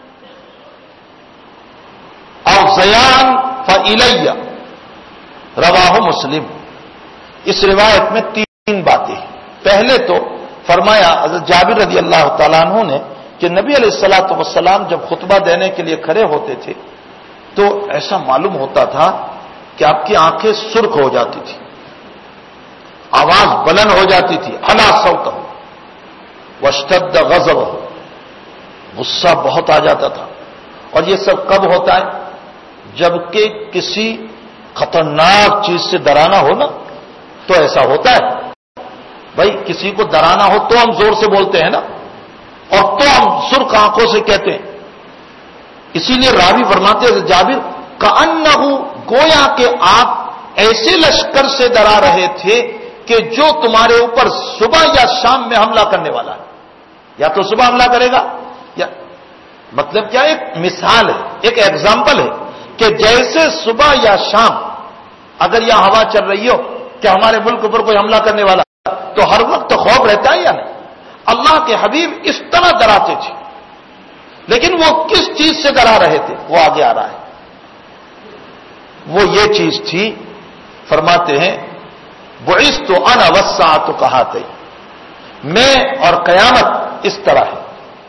B: أو زيان فإلي، رواہ مسلم۔ اس روایت میں تین باتیں ہیں۔ پہلے تو فرمایا حضرت جابر رضی اللہ تعالیٰ عنہ نے کہ نبی علیہ الصلوۃ والسلام جب خطبہ دینے کے لیے کھڑے ہوتے تھے تو ایسا معلوم ہوتا تھا کہ آپ کی آنکھیں سرخ ہو جاتی تھی، آواز بلند ہو جاتی تھی، علی صوتہ واشتد غضبہ، غصہ بہت آ جاتا تھا۔ اور یہ سب کب ہوتا ہے؟ جبکہ کسی خطرناک چیز سے ڈرانا ہو نا تو ایسا ہوتا ہے۔ بھائی کسی کو ڈرانا ہو تو ہم زور سے بولتے ہیں نا، اور تو ہم سرخ آنکھوں سے کہتے ہیں۔ اسی لیے راوی فرماتے ہیں جابر کأنہ، گویا کہ آپ ایسے لشکر سے ڈرا رہے تھے کہ جو تمہارے اوپر صبح یا شام میں حملہ کرنے والا ہے، یا تو صبح حملہ کرے گا یا مطلب کیا، ایک مثال ہے، ایک ایگزامپل ہے کہ جیسے صبح یا شام اگر یہاں ہوا چل رہی ہو کہ ہمارے ملک پر کوئی حملہ کرنے والا تو ہر وقت خوف رہتا ہے یا نہیں؟ اللہ کے حبیب اس طرح ڈراتے تھے، لیکن وہ کس چیز سے ڈرا رہے تھے وہ آگے آ رہا ہے۔ وہ یہ چیز تھی، فرماتے ہیں بعثت انا والساعة كهاتين، میں اور قیامت اس طرح ہے،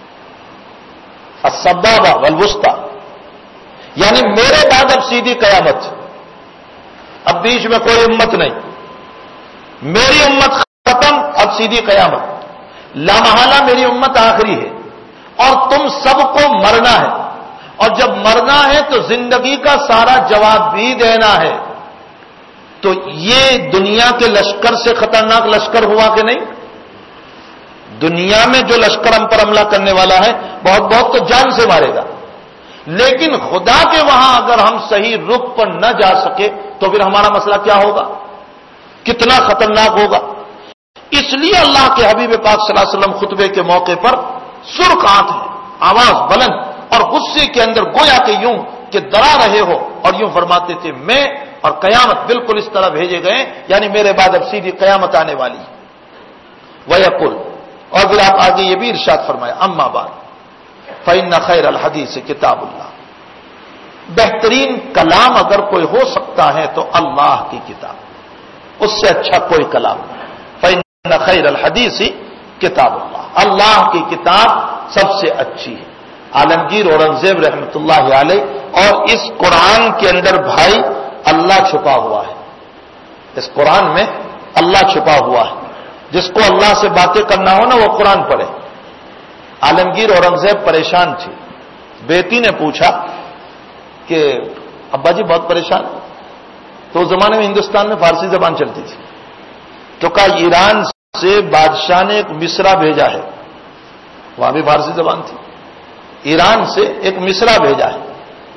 B: السبابہ والوسطى، یعنی میرے بعد اب سیدھی قیامت، اب بیچ میں کوئی امت نہیں، میری امت ختم، اب سیدھی قیامت، لامحالہ میری امت آخری ہے، اور تم سب کو مرنا ہے، اور جب مرنا ہے تو زندگی کا سارا جواب بھی دینا ہے۔ تو یہ دنیا کے لشکر سے خطرناک لشکر ہوا کہ نہیں؟ دنیا میں جو لشکر ہم پر حملہ کرنے والا ہے بہت بہت تو جان سے مارے گا، لیکن خدا کے وہاں اگر ہم صحیح رخ پر نہ جا سکے تو پھر ہمارا مسئلہ کیا ہوگا، کتنا خطرناک ہوگا۔ اس لیے اللہ کے حبیب پاک صلی اللہ علیہ وسلم خطبے کے موقع پر سرخ آنکھ ہے، آواز بلند اور غصے کے اندر گویا کہ یوں کہ ڈرا رہے ہو، اور یوں فرماتے تھے میں اور قیامت بالکل اس طرح بھیجے گئے، یعنی میرے بعد اب سیدھی قیامت آنے والی ہے۔ وَيَقُولُ، اور پھر آپ آگے یہ بھی ارشاد فرمایا اما بعد فإن خیر الحدیث کتاب اللہ، بہترین کلام اگر کوئی ہو سکتا ہے تو اللہ کی کتاب، اس سے اچھا کوئی کلام نہیں۔ فإن خیر الحدیث کتاب اللہ، اللہ کی کتاب سب سے اچھی ہے۔ عالمگیر اورنگزیب رحمۃ اللہ علیہ، اور اس قرآن کے اندر بھائی اللہ چھپا ہوا ہے، اس قرآن میں اللہ چھپا ہوا ہے۔ جس کو اللہ سے باتیں کرنا ہو نا وہ قرآن پڑھے۔ عالمگیر اورنگزیب پریشان تھی، بیٹی نے پوچھا کہ ابا جی بہت پریشان ہے، تو اس زمانے میں ہندوستان میں فارسی زبان چلتی تھی، تو کہا ایران سے بادشاہ نے ایک مصرع بھیجا ہے، وہاں بھی فارسی زبان تھی، ایران سے ایک مصرع بھیجا ہے،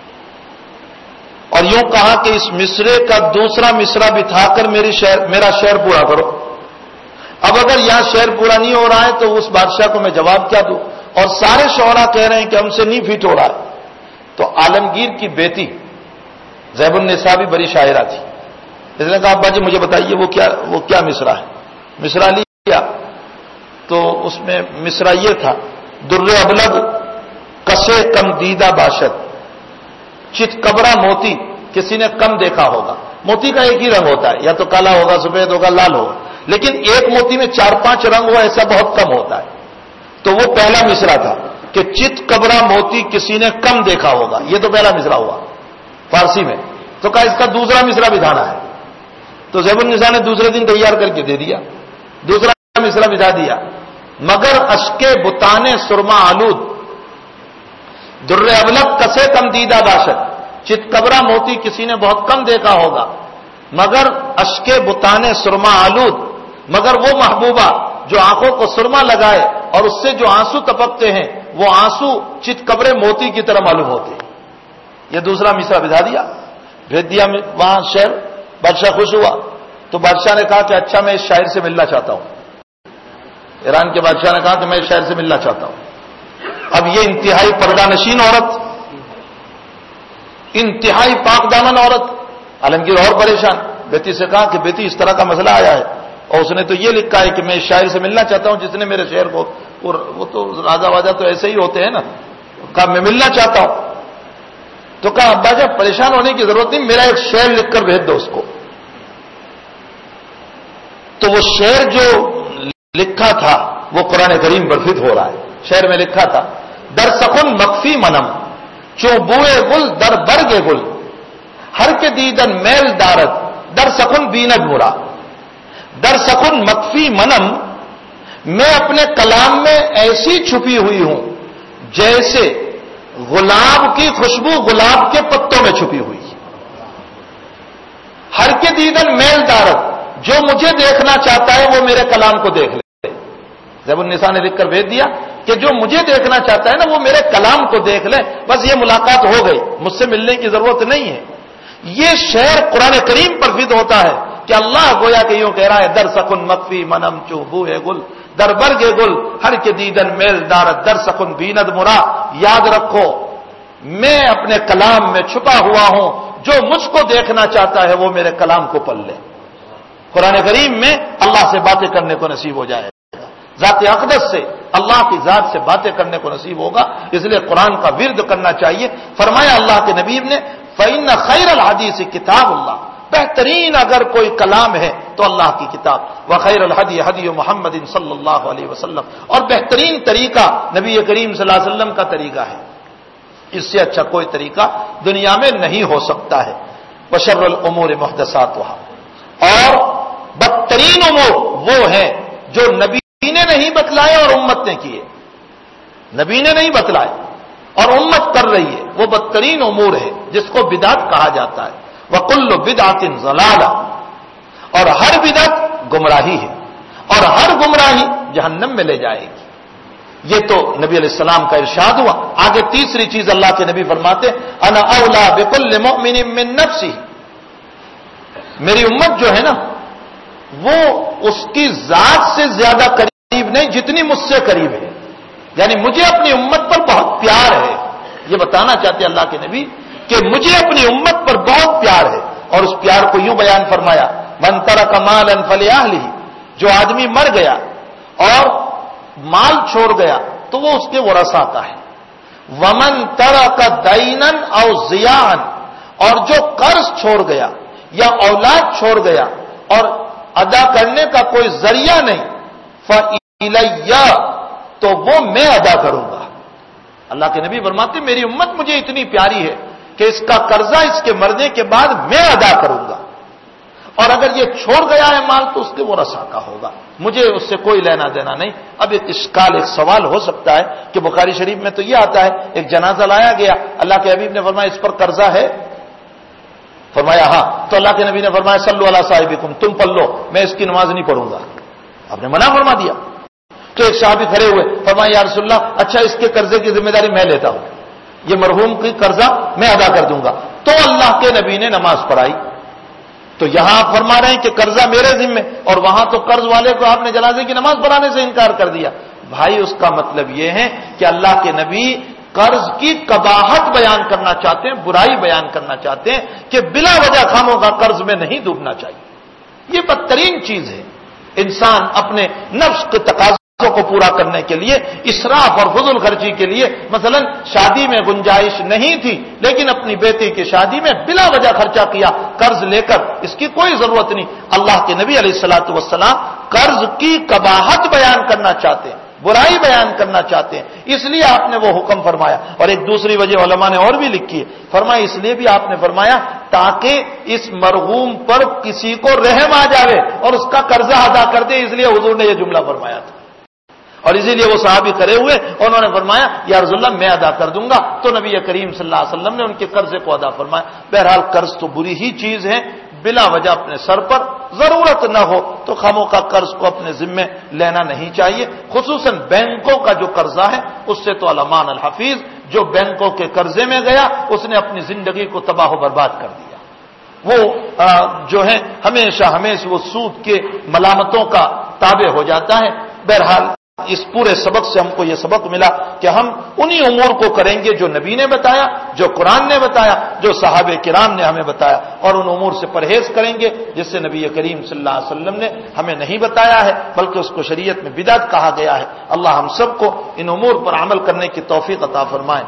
B: اور یوں کہا کہ اس مصرے کا دوسرا مصرع بٹھا کر میری شعر میرا شعر پورا کرو۔ اب اگر یہاں شعر پورا نہیں ہو رہا ہے تو اس بادشاہ کو میں جواب کیا دوں، اور سارے شعراء کہہ رہے ہیں کہ ہم سے نہیں فٹ ہو رہا ہے۔ تو عالمگیر کی بیٹی زیب النساء بھی بڑی شاعرہ تھی، اس نے کہا ابا جی مجھے بتائیے وہ کیا وہ کیا مصرع ہے۔ مصرع لیا تو اس میں مصرع یہ تھا، در ابلغ کسے کم دیدہ باشد، چت کبرا موتی کسی نے کم دیکھا ہوگا۔ موتی کا ایک ہی رنگ ہوتا ہے، یا تو کالا ہوگا، سفید ہوگا، لال ہوگا، لیکن ایک موتی میں چار پانچ رنگ ہوا ایسا بہت کم ہوتا ہے۔ تو وہ پہلا مصرع تھا کہ چت کبرا موتی کسی نے کم دیکھا ہوگا، یہ تو پہلا مصرع ہوا فارسی میں۔ تو کہا اس کا دوسرا مصرع بٹھانا ہے، تو زیب النساء نے دوسرے دن تیار کر کے دے دیا، دوسرا مصرع بٹھا دیا، مگر اشک بتانے سرما آلود، در ابلغ کسے کم دیدہ باشد، چت کبرا موتی کسی نے بہت کم دیکھا ہوگا، مگر اشک بتانے سرما آلود، مگر وہ محبوبہ جو آنکھوں کو سرما لگائے اور اس سے جو آنسو ٹپکتے ہیں وہ آنسو چت کبرے موتی کی طرح معلوم ہوتے ہیں۔ یہ دوسرا مصرع بجھا دیا، بھیج دیا وہاں شہر، بادشاہ خوش ہوا، تو بادشاہ نے کہا کہ اچھا میں اس شاعر سے ملنا چاہتا ہوں۔ ایران کے بادشاہ نے کہا کہ میں اس شاعر سے ملنا چاہتا ہوں۔ اب یہ انتہائی پردہ نشین عورت، انتہائی پاک دامن عورت، عالمگیر اور پریشان، بیٹی سے کہا کہ بیٹی اس طرح کا مسئلہ آیا ہے، اور اس نے تو یہ لکھا ہے کہ میں اس شاعر سے ملنا چاہتا ہوں جس نے میرے شعر کو، وہ تو راجا واجا تو ایسے ہی ہوتے ہیں نا، کہا میں ملنا چاہتا ہوں۔ تو کہا ابا جب پریشان ہونے کی ضرورت نہیں، میرا ایک شعر لکھ کر بھیج دو اس کو۔ تو وہ شعر جو لکھا تھا وہ قرآن کریم پر فت ہو رہا ہے۔ شعر میں لکھا تھا، در سخن مخفی منم چوں بوئے گل در برگ گل، ہر کے دیدن میل دارت در سخن بیند مرا، در سخن مخفی منم، میں اپنے کلام میں ایسی چھپی ہوئی ہوں جیسے گلاب کی خوشبو گلاب کے پتوں میں چھپی ہوئی، ہر کے دیدن میل دارت، جو مجھے دیکھنا چاہتا ہے وہ میرے کلام کو دیکھ لے۔ زیب النساء نے لکھ کر بھیج دیا کہ جو مجھے دیکھنا چاہتا ہے نا وہ میرے کلام کو دیکھ لے، بس یہ ملاقات ہو گئی، مجھ سے ملنے کی ضرورت نہیں ہے۔ یہ شعر قرآن کریم پر فت ہوتا ہے کہ اللہ گویا کہ یوں کہہ رہا ہے، در سخن مخفی منم چوں بوئے گل در برگ گل، ہر کے دیدن میل دارت در سخن بیند مرا، یاد رکھو میں اپنے کلام میں چھپا ہوا ہوں، جو مجھ کو دیکھنا چاہتا ہے وہ میرے کلام کو پل لے۔ قرآن کریم میں اللہ سے باتیں کرنے کو نصیب ہو جائے، ذات اقدس سے، اللہ کی ذات سے باتیں کرنے کو نصیب ہوگا، اس لیے قرآن کا ورد کرنا چاہیے۔ فرمایا اللہ کے نبی نے فإن خیر الحدیث کتاب اللہ، بہترین اگر کوئی کلام ہے تو اللہ کی کتاب، وخیر الہدی ہدی محمد صلی اللہ علیہ وسلم، اور بہترین طریقہ نبی کریم صلی اللہ علیہ وسلم کا طریقہ ہے، اس سے اچھا کوئی طریقہ دنیا میں نہیں ہو سکتا ہے۔ وشر الامور محدثاتها، اور بدترین امور وہ ہیں جو نبی نے نہیں بتلائے اور امت نے کیے، نبی نے نہیں بتلائے اور امت کر رہی ہے، وہ بدترین امور ہے جس کو بدعت کہا جاتا ہے۔ وَكُلُّ بِدْعَةٍ ضَلَالَةٍ، اور ہر بدعت گمراہی ہے، اور ہر گمراہی جہنم میں لے جائے گی۔ یہ تو نبی علیہ السلام کا ارشاد ہوا۔ آگے تیسری چیز اللہ کے نبی فرماتے، انا اولا بكل مؤمن من نفسه، میری امت جو ہے نا وہ اس کی ذات سے زیادہ قریب نہیں جتنی مجھ سے قریب ہے، یعنی مجھے اپنی امت پر بہت پیار ہے۔ یہ بتانا چاہتے اللہ کے نبی کہ مجھے اپنی امت پر بہت پیار ہے، اور اس پیار کو یوں بیان فرمایا، من ترک مالا فلیہلہ، جو آدمی مر گیا اور مال چھوڑ گیا تو وہ اس کے ورثاء کا ہے. ومن ترک دینا او ضیاعا، اور جو قرض چھوڑ گیا یا اولاد چھوڑ گیا اور ادا کرنے کا کوئی ذریعہ نہیں، فَإِلَيَّ، تو وہ میں ادا کروں گا. اللہ کے نبی فرماتے میری امت مجھے اتنی پیاری ہے کہ اس کا قرضہ اس کے مرنے کے بعد میں ادا کروں گا، اور اگر یہ چھوڑ گیا ہے مال تو اس کے ورثاء کا ہوگا، مجھے اس سے کوئی لینا دینا نہیں. اب ایک اشکال، ایک سوال ہو سکتا ہے کہ بخاری شریف میں تو یہ آتا ہے ایک جنازہ لایا گیا، اللہ کے حبیب نے فرمایا اس پر قرضہ ہے؟ فرمایا ہاں. تو اللہ کے نبی نے فرمایا صلو علی صاحبکم، تم پڑھ لو، میں اس کی نماز نہیں پڑھوں گا. آپ نے منع فرما دیا. تو ایک صحابی کھڑے ہوئے، فرمایا یا رسول اللہ اچھا اس کے قرضے کی ذمہ داری میں لیتا ہوں، یہ مرحوم کی قرضہ میں ادا کر دوں گا. تو اللہ کے نبی نے نماز پڑھائی. تو یہاں آپ فرما رہے ہیں کہ قرضہ میرے ذمے، اور وہاں تو قرض والے کو آپ نے جنازے کی نماز پڑھانے سے انکار کر دیا. بھائی اس کا مطلب یہ ہے کہ اللہ کے نبی قرض کی قباحت بیان کرنا چاہتے ہیں، برائی بیان کرنا چاہتے ہیں کہ بلا وجہ خاموں کا قرض میں نہیں ڈوبنا چاہیے. یہ بدترین چیز ہے. انسان اپنے نفس کے تقاضوں کو پورا کرنے کے لیے، اسراف اور فضول خرچی کے لیے، مثلا شادی میں گنجائش نہیں تھی لیکن اپنی بیٹی کی شادی میں بلا وجہ خرچہ کیا قرض لے کر، اس کی کوئی ضرورت نہیں. اللہ کے نبی علیہ الصلوۃ والسلام قرض کی قباحت بیان کرنا چاہتے ہیں، برائی بیان کرنا چاہتے ہیں، اس لیے آپ نے وہ حکم فرمایا. اور ایک دوسری وجہ علماء نے اور بھی لکھی ہے، فرمایا اس لیے بھی آپ نے فرمایا تاکہ اس مرحوم پر کسی کو رحم آ جاوے اور اس کا قرضہ ادا کر دے، اس لیے حضور نے یہ جملہ فرمایا تھا. اور اسی لیے وہ صحابی کھڑے ہوئے، انہوں نے فرمایا یا رسول اللہ میں ادا کر دوں گا. تو نبی کریم صلی اللہ علیہ وسلم نے ان کے قرضے کو ادا فرمایا. بہرحال قرض تو بری ہی چیز ہے، بلا وجہ اپنے سر پر ضرورت نہ ہو تو خاموں کا قرض کو اپنے ذمے لینا نہیں چاہیے. خصوصاً بینکوں کا جو قرضہ ہے اس سے تو علمان الحفیظ، جو بینکوں کے قرضے میں گیا اس نے اپنی زندگی کو تباہ و برباد کر دیا. وہ جو ہے ہمیشہ ہمیشہ وہ سود کے ملامتوں کا تابع ہو جاتا ہے. بہرحال اس پورے سبق سے ہم کو یہ سبق ملا کہ ہم انہی امور کو کریں گے جو نبی نے بتایا، جو قرآن نے بتایا، جو صحابہ کرام نے ہمیں بتایا، اور ان امور سے پرہیز کریں گے جس سے نبی کریم صلی اللہ علیہ وسلم نے ہمیں نہیں بتایا ہے بلکہ اس کو شریعت میں بدعت کہا گیا ہے. اللہ ہم سب کو ان امور پر عمل کرنے کی توفیق عطا فرمائے.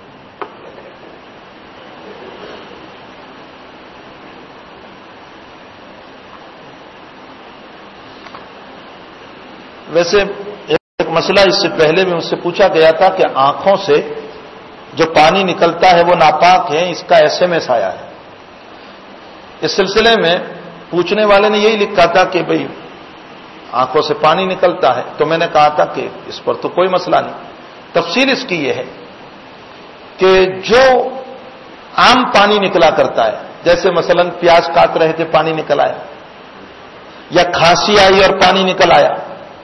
B: ویسے ایک مسئلہ اس سے پہلے بھی مجھ سے پوچھا گیا تھا کہ آنکھوں سے جو پانی نکلتا ہے وہ ناپاک ہے، اس کا ایس ایم ایس آیا ہے. اس سلسلے میں پوچھنے والے نے یہی لکھا تھا کہ بھئی آنکھوں سے پانی نکلتا ہے، تو میں نے کہا تھا کہ اس پر تو کوئی مسئلہ نہیں. تفصیل اس کی یہ ہے کہ جو عام پانی نکلا کرتا ہے، جیسے مثلا پیاز کاٹ رہے تھے پانی نکل آیا، یا کھانسی آئی اور پانی نکل آیا،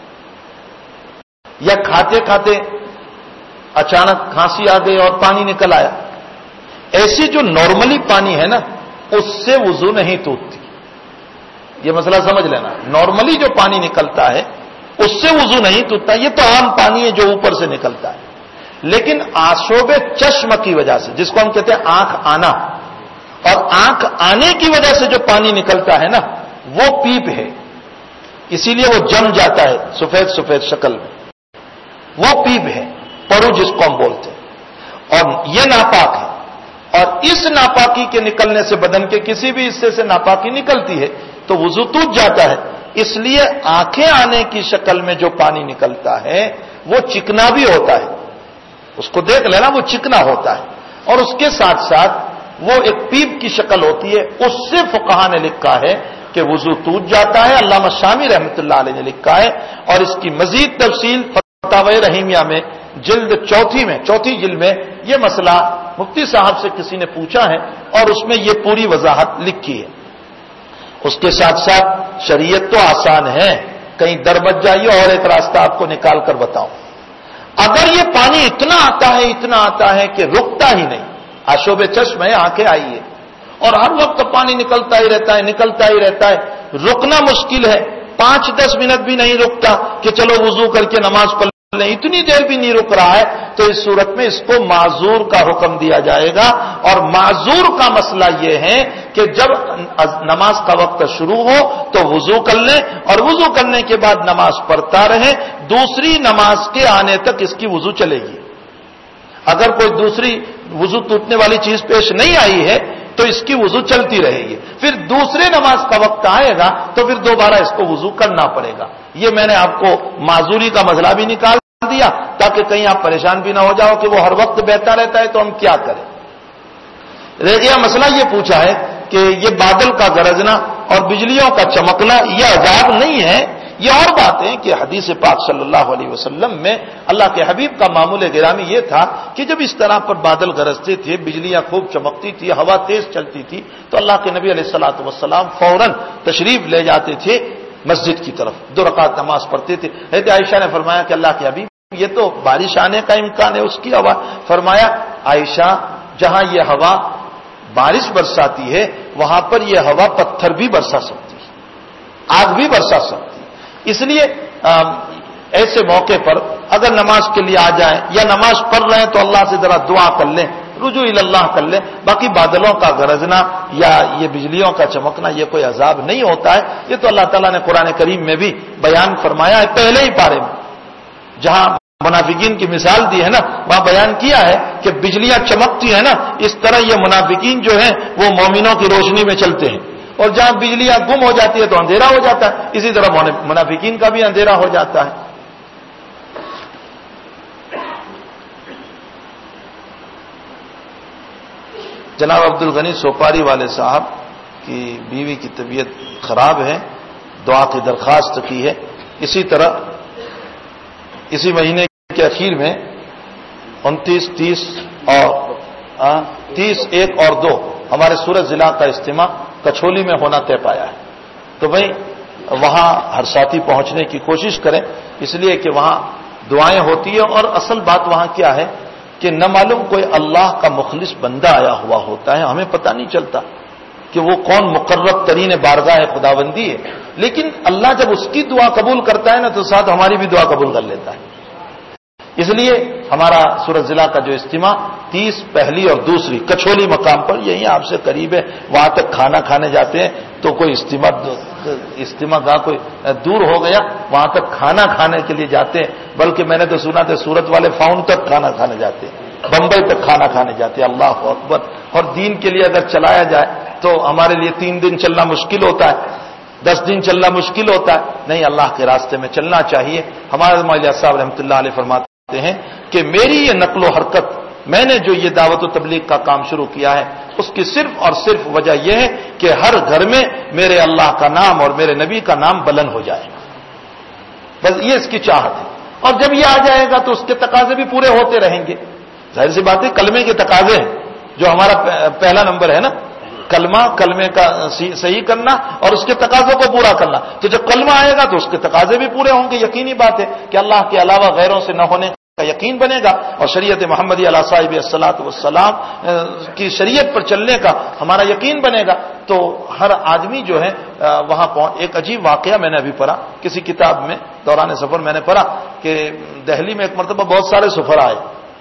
B: یا کھاتے کھاتے اچانک کھانسی آ گئی اور پانی نکل آیا، ایسی جو نارملی پانی ہے نا اس سے وضو نہیں ٹوٹتی. یہ مسئلہ سمجھ لینا. نارملی جو پانی نکلتا ہے اس سے وضو نہیں ٹوٹتا، یہ تو عام پانی ہے جو اوپر سے نکلتا ہے. لیکن آشوب چشم کی وجہ سے، جس کو ہم کہتے ہیں آنکھ آنا، اور آنکھ آنے کی وجہ سے جو پانی نکلتا ہے نا وہ پیپ ہے، اسی لیے وہ جم جاتا ہے سفید سفید شکل میں، وہ پیپ ہے، پرو جس کو ہم بولتے ہیں، اور یہ ناپاک ہے. اور اس ناپاکی کے نکلنے سے بدن کے کسی بھی حصے سے ناپاکی نکلتی ہے تو وضو ٹوٹ جاتا ہے. اس لیے آنکھیں آنے کی شکل میں جو پانی نکلتا ہے وہ چکنا بھی ہوتا ہے، اس کو دیکھ لینا، وہ چکنا ہوتا ہے، اور اس کے ساتھ ساتھ وہ ایک پیپ کی شکل ہوتی ہے. اس سے فقہا نے لکھا ہے کہ وضو ٹوٹ جاتا ہے. علامہ شامی رحمۃ اللہ علیہ نے لکھا ہے، اور اس کی مزید تفصیل فتاوی رحیمیہ میں جلد چوتھی میں چوتھی جلد میں یہ مسئلہ مفتی صاحب سے کسی نے پوچھا ہے اور اس میں یہ پوری وضاحت لکھی ہے. اس کے ساتھ ساتھ شریعت تو آسان ہے، کہیں در بچ جائیے اور ایک راستہ آپ کو نکال کر بتاؤں. اگر یہ پانی اتنا آتا ہے اتنا آتا ہے کہ رکتا ہی نہیں، آشوب چشم ہے، آنکھیں آئی ہے اور ہر وقت پانی نکلتا ہی رہتا ہے نکلتا ہی رہتا ہے، رکنا مشکل ہے، پانچ دس منٹ بھی نہیں رکتا کہ چلو وضو کر کے نماز پڑھ لیں، اتنی دیر بھی نہیں رک رہا ہے، تو اس صورت میں اس کو معذور کا حکم دیا جائے گا. اور معذور کا مسئلہ یہ ہے کہ جب نماز کا وقت شروع ہو تو وضو کر لیں، اور وضو کرنے کے بعد نماز پڑھتا رہے، دوسری نماز کے آنے تک اس کی وضو چلے گی. اگر کوئی دوسری وضو ٹوٹنے والی چیز پیش نہیں آئی ہے تو اس کی وضو چلتی رہے گی. پھر دوسرے نماز کا وقت آئے گا تو پھر دوبارہ اس کو وضو کرنا پڑے گا. یہ میں نے آپ کو معذوری کا مسئلہ بھی نکال دیا تاکہ کہیں آپ پریشان بھی نہ ہو جاؤ کہ وہ ہر وقت بہتا رہتا ہے تو ہم کیا کریں. رہ گیا مسئلہ یہ پوچھا ہے کہ یہ بادل کا گرجنا اور بجلیوں کا چمکنا یہ عذاب نہیں ہے. یہ اور بات ہے کہ حدیث پاک صلی اللہ علیہ وسلم میں اللہ کے حبیب کا معمول گرامی یہ تھا کہ جب اس طرح پر بادل گرجتے تھے، بجلیاں خوب چمکتی تھی، ہوا تیز چلتی تھی، تو اللہ کے نبی علیہ الصلوۃ والسلام فوراً تشریف لے جاتے تھے مسجد کی طرف، دو رکعت نماز پڑھتے تھے. حضرت عائشہ نے فرمایا کہ اللہ کے حبیب یہ تو بارش آنے کا امکان ہے، اس کی ہوا. فرمایا عائشہ جہاں یہ ہوا بارش برساتی ہے وہاں پر یہ ہوا پتھر بھی برسا سکتی ہے، آگ بھی برسا سکتی. اس لیے ایسے موقع پر اگر نماز کے لیے آ جائیں یا نماز پڑھ رہے ہیں تو اللہ سے ذرا دعا کر لیں، رجوع اللہ کر لیں. باقی بادلوں کا گرجنا یا یہ بجلیوں کا چمکنا یہ کوئی عذاب نہیں ہوتا ہے. یہ تو اللہ تعالیٰ نے قرآن کریم میں بھی بیان فرمایا ہے پہلے ہی پارے میں، جہاں منافقین کی مثال دی ہے نا، وہاں بیان کیا ہے کہ بجلیاں چمکتی ہیں نا، اس طرح یہ منافقین جو ہیں وہ مومنوں کی روشنی میں چلتے ہیں، اور جہاں بجلیاں گم ہو جاتی ہے تو اندھیرا ہو جاتا ہے. اسی طرح منافقین کا بھی اندھیرا ہو جاتا ہے. جناب عبد الغنی سوپاری والے صاحب کی بیوی کی طبیعت خراب ہے، دعا کی درخواست کی ہے. اسی طرح اسی مہینے کے اخیر میں انتیس تیس اور تیس ایک اور دو ہمارے سورت ضلع کا اجتماع کچھولی میں ہونا طے پایا ہے. تو بھائی وہاں ہر ساتھی پہنچنے کی کوشش کریں، اس لیے کہ وہاں دعائیں ہوتی ہیں. اور اصل بات وہاں کیا ہے کہ نہ معلوم کوئی اللہ کا مخلص بندہ آیا ہوا ہوتا ہے، ہمیں پتہ نہیں چلتا کہ وہ کون مقرب ترین بارگاہ خداوندی ہے، لیکن اللہ جب اس کی دعا قبول کرتا ہے نا تو ساتھ ہماری بھی دعا قبول کر لیتا ہے. اس لیے ہمارا سورت ضلع کا جو اجتماع تیس پہلی اور دوسری کچھولی مقام پر، یہی آپ سے قریب ہے، وہاں تک کھانا کھانے جاتے ہیں تو کوئی اجتماع اجتماع کا کوئی دور ہو گیا وہاں تک کھانا کھانے کے لیے جاتے ہیں، بلکہ میں نے تو سنا تھا سورت والے فاؤنڈ تک کھانا کھانے جاتے ہیں، بمبئی تک کھانا کھانے جاتے ہیں. اللہ اکبر. اور دین کے لیے اگر چلایا جائے تو ہمارے لیے تین دن چلنا مشکل ہوتا ہے، دس دن چلنا مشکل ہوتا ہے. نہیں، اللہ کے راستے میں چلنا چاہیے. ہمارے مولانا صاحب رحمۃ اللہ علیہ فرماتے ہیں کہ میری یہ نقل و حرکت، میں نے جو یہ دعوت و تبلیغ کا کام شروع کیا ہے، اس کی صرف اور صرف وجہ یہ ہے کہ ہر گھر میں میرے اللہ کا نام اور میرے نبی کا نام بلند ہو جائے. بس یہ اس کی چاہت ہے. اور جب یہ آ جائے گا تو اس کے تقاضے بھی پورے ہوتے رہیں گے. ظاہر سی بات ہے کلمے کے تقاضے ہیں جو ہمارا پہلا نمبر ہے نا، کلمہ، کلمے کا صحیح کرنا اور اس کے تقاضوں کو پورا کرنا. تو جب کلمہ آئے گا تو اس کے تقاضے بھی پورے ہوں گے. یقینی بات ہے کہ اللہ کے علاوہ غیروں سے نہ ہونے کا یقین بنے گا اور شریعت محمدی علیہ صاحب الصلاۃ والسلام کی شریعت پر چلنے کا ہمارا یقین بنے گا. تو ہر آدمی جو ہے وہاں پہنچ. ایک عجیب واقعہ میں نے ابھی پڑھا کسی کتاب میں، دوران سفر میں نے پڑھا کہ دہلی میں ایک مرتبہ بہت سارے سفر آئے،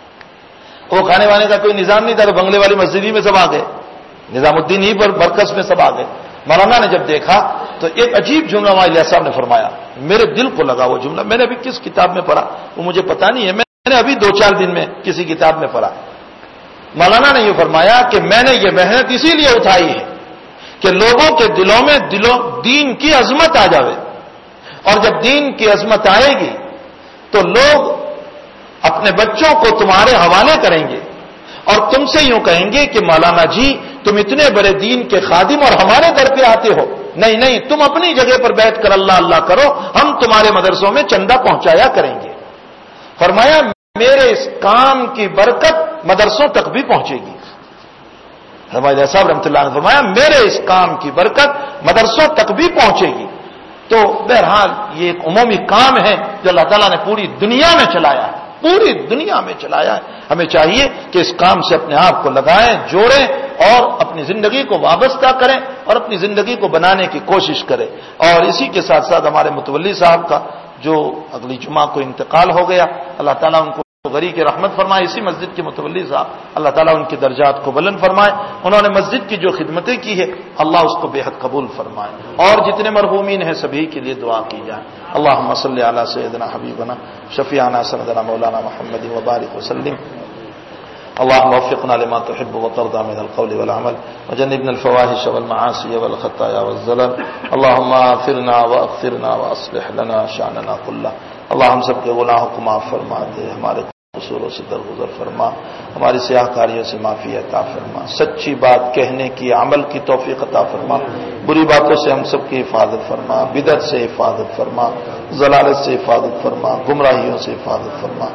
B: وہ کھانے وانے کا کوئی نظام نہیں تھا، تو بنگلے والی مسجد ہی میں سب آ گئے، نظام الدین ہی پر برکس میں سب آ گئے. مولانا نے جب دیکھا تو ایک عجیب جملہ علیہ صاحب نے فرمایا، میرے دل کو لگا وہ جملہ. میں نے ابھی کس کتاب میں پڑھا وہ مجھے پتا نہیں ہے، میں نے ابھی دو چار دن میں کسی کتاب میں پڑھا. مولانا نے یہ فرمایا کہ میں نے یہ محنت اسی لیے اٹھائی ہے کہ لوگوں کے دلوں میں دلوں دین کی عظمت آ جاوے، اور جب دین کی عظمت آئے گی تو لوگ اپنے بچوں کو تمہارے حوالے کریں گے اور تم سے یوں کہیں گے کہ مولانا جی تم اتنے بڑے دین کے خادم اور ہمارے در پہ آتے ہو. نہیں نہیں، تم اپنی جگہ پر بیٹھ کر اللہ اللہ کرو، ہم تمہارے مدرسوں میں چندہ پہنچایا کریں گے. فرمایا میرے اس کام کی برکت مدرسوں تک بھی پہنچے گی. ہمارے صاحب رحمۃ اللہ نے فرمایا میرے اس کام کی برکت مدرسوں تک بھی پہنچے گی. تو بہرحال یہ ایک عمومی کام ہے جو اللہ تعالیٰ نے پوری دنیا میں چلایا ہے، پوری دنیا میں چلایا ہے. ہمیں چاہیے کہ اس کام سے اپنے آپ کو لگائیں، جوڑیں اور اپنی زندگی کو وابستہ کریں اور اپنی زندگی کو بنانے کی کوشش کریں. اور اسی کے ساتھ ساتھ ہمارے متولی صاحب کا جو اگلی جمعہ کو انتقال ہو گیا، اللہ تعالیٰ ان کو غری کے رحمت فرمائے. اسی مسجد کے متولی صاحب، اللہ تعالیٰ ان کے درجات کو بلند فرمائے. انہوں نے مسجد کی جو خدمتیں کی ہے اللہ اس کو بے حد قبول فرمائے. اور جتنے مرحومین ہیں سبھی کے لیے دعا کی جائے. اللہم صلی علی سیدنا حبیبنا شفیعنا سندنا مولانا محمد وبارک وسلم. اللهم وفقنا لما تحب وترضى من القول والعمل وجنبنا الفواحش والمعاصي والخطايا والزلل. اللهم اغفرنا واغفرنا واصلح لنا شأننا كله. اللہ ہم سب کے گناہوں کو معاف فرما دے، ہمارے قصوروں سے درگزر فرما، ہماری سیاہ کاریوں سے معافی عطا فرما، سچی بات کہنے کی عمل کی توفیق عطا فرما، بری باتوں سے ہم سب کی حفاظت فرما، بدعت سے حفاظت فرما، ضلالت سے حفاظت فرما، گمراہیوں سے حفاظت فرما.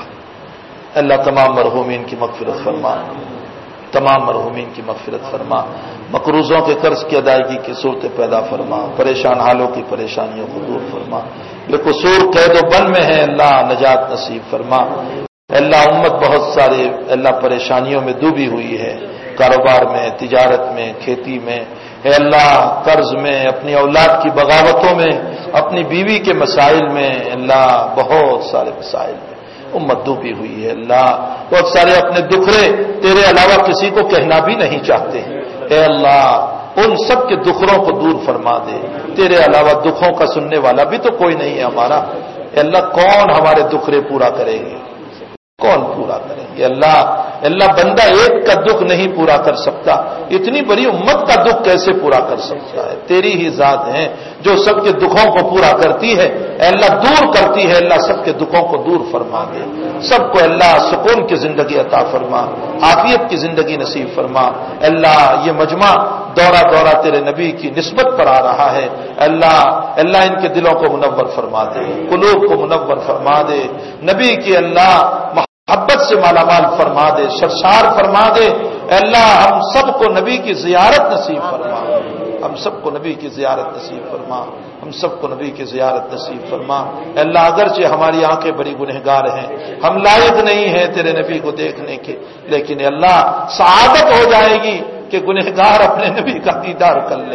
B: اللہ تمام مرحومین کی مغفرت فرما، تمام مرحومین کی مغفرت فرما، مقروضوں کے قرض کی ادائیگی کی صورت پیدا فرما، پریشان حالوں کی پریشانیوں کو دور فرما، بے قصور قید و بند میں ہے اللہ نجات نصیب فرما. اللہ امت بہت سارے اللہ پریشانیوں میں ڈوبی ہوئی ہے، کاروبار میں، تجارت میں، کھیتی میں، اے اللہ قرض میں، اپنی اولاد کی بغاوتوں میں، اپنی بیوی کے مسائل میں، اللہ بہت سارے مسائل میں امت ڈوبی ہوئی ہے. اللہ بہت سارے اپنے دکھڑے تیرے علاوہ کسی کو کہنا بھی نہیں چاہتے. اے اللہ ان سب کے دکھڑوں کو دور فرما دے. تیرے علاوہ دکھوں کا سننے والا بھی تو کوئی نہیں ہے ہمارا. اے اللہ کون ہمارے دکھڑے پورا کرے گے، کون پورا کریں گے؟ اللہ اللہ بندہ ایک کا دکھ نہیں پورا کر سکتا، اتنی بڑی امت کا دکھ کیسے پورا کر سکتا ہے؟ تیری ہی ذات ہے جو سب کے دکھوں کو پورا کرتی ہے. اے اللہ دور کرتی ہے، اللہ سب کے دکھوں کو دور فرما دے. سب کو اللہ سکون کی زندگی عطا فرما، عافیت کی زندگی نصیب فرما. اللہ یہ مجمع دورہ دورہ تیرے نبی کی نسبت پر آ رہا ہے. اللہ اللہ ان کے دلوں کو منور فرما دے، قلوب کو منور فرما دے. نبی کی اللہ محبت سے مالا مال فرما دے، سرشار فرما دے. اللہ ہم سب کو نبی کی زیارت نصیب فرما، ہم سب کو نبی کی زیارت نصیب فرما، ہم سب کو نبی کی زیارت نصیب فرما. اللہ اگرچہ ہماری آنکھیں بڑی گنہگار ہیں، ہم لائق نہیں ہیں تیرے نبی کو دیکھنے کے، لیکن اللہ سعادت ہو جائے گی کہ گنہگار اپنے نبی کا دیدار کر لے.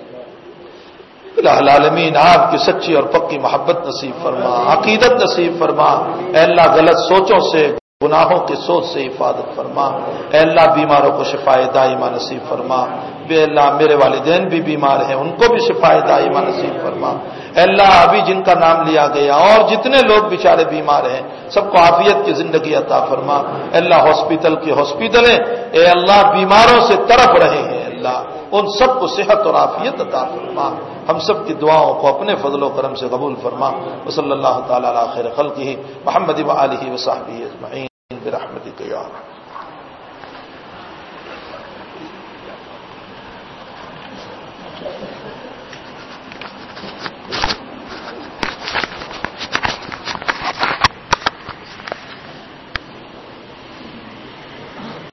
B: الہ العالمین آپ کی سچی اور پکی محبت نصیب فرما، عقیدت نصیب فرما. اے اللہ غلط سوچوں سے، گناہوں کی سوچ سے حفاظت فرما. اے اللہ بیماروں کو شفائے دائمہ نصیب فرما. بے اللہ میرے والدین بھی بیمار ہیں، ان کو بھی شفائے دائمہ نصیب فرما. اے اللہ ابھی جن کا نام لیا گیا اور جتنے لوگ بیچارے بیمار ہیں سب کو عافیت کی زندگی عطا فرما. اے اللہ ہاسپٹل کی ہاسپٹلیں اے اللہ بیماروں سے تڑپ رہے ہیں، اللہ ان سب کو صحت اور عافیت عطا فرما. ہم سب کی دعاؤں کو اپنے فضل و کرم سے قبول فرما. وصلی اللہ تعالی علی خیر خلقہ محمد و آلہ و صحبہ اجمعین برحمتک یا ارحم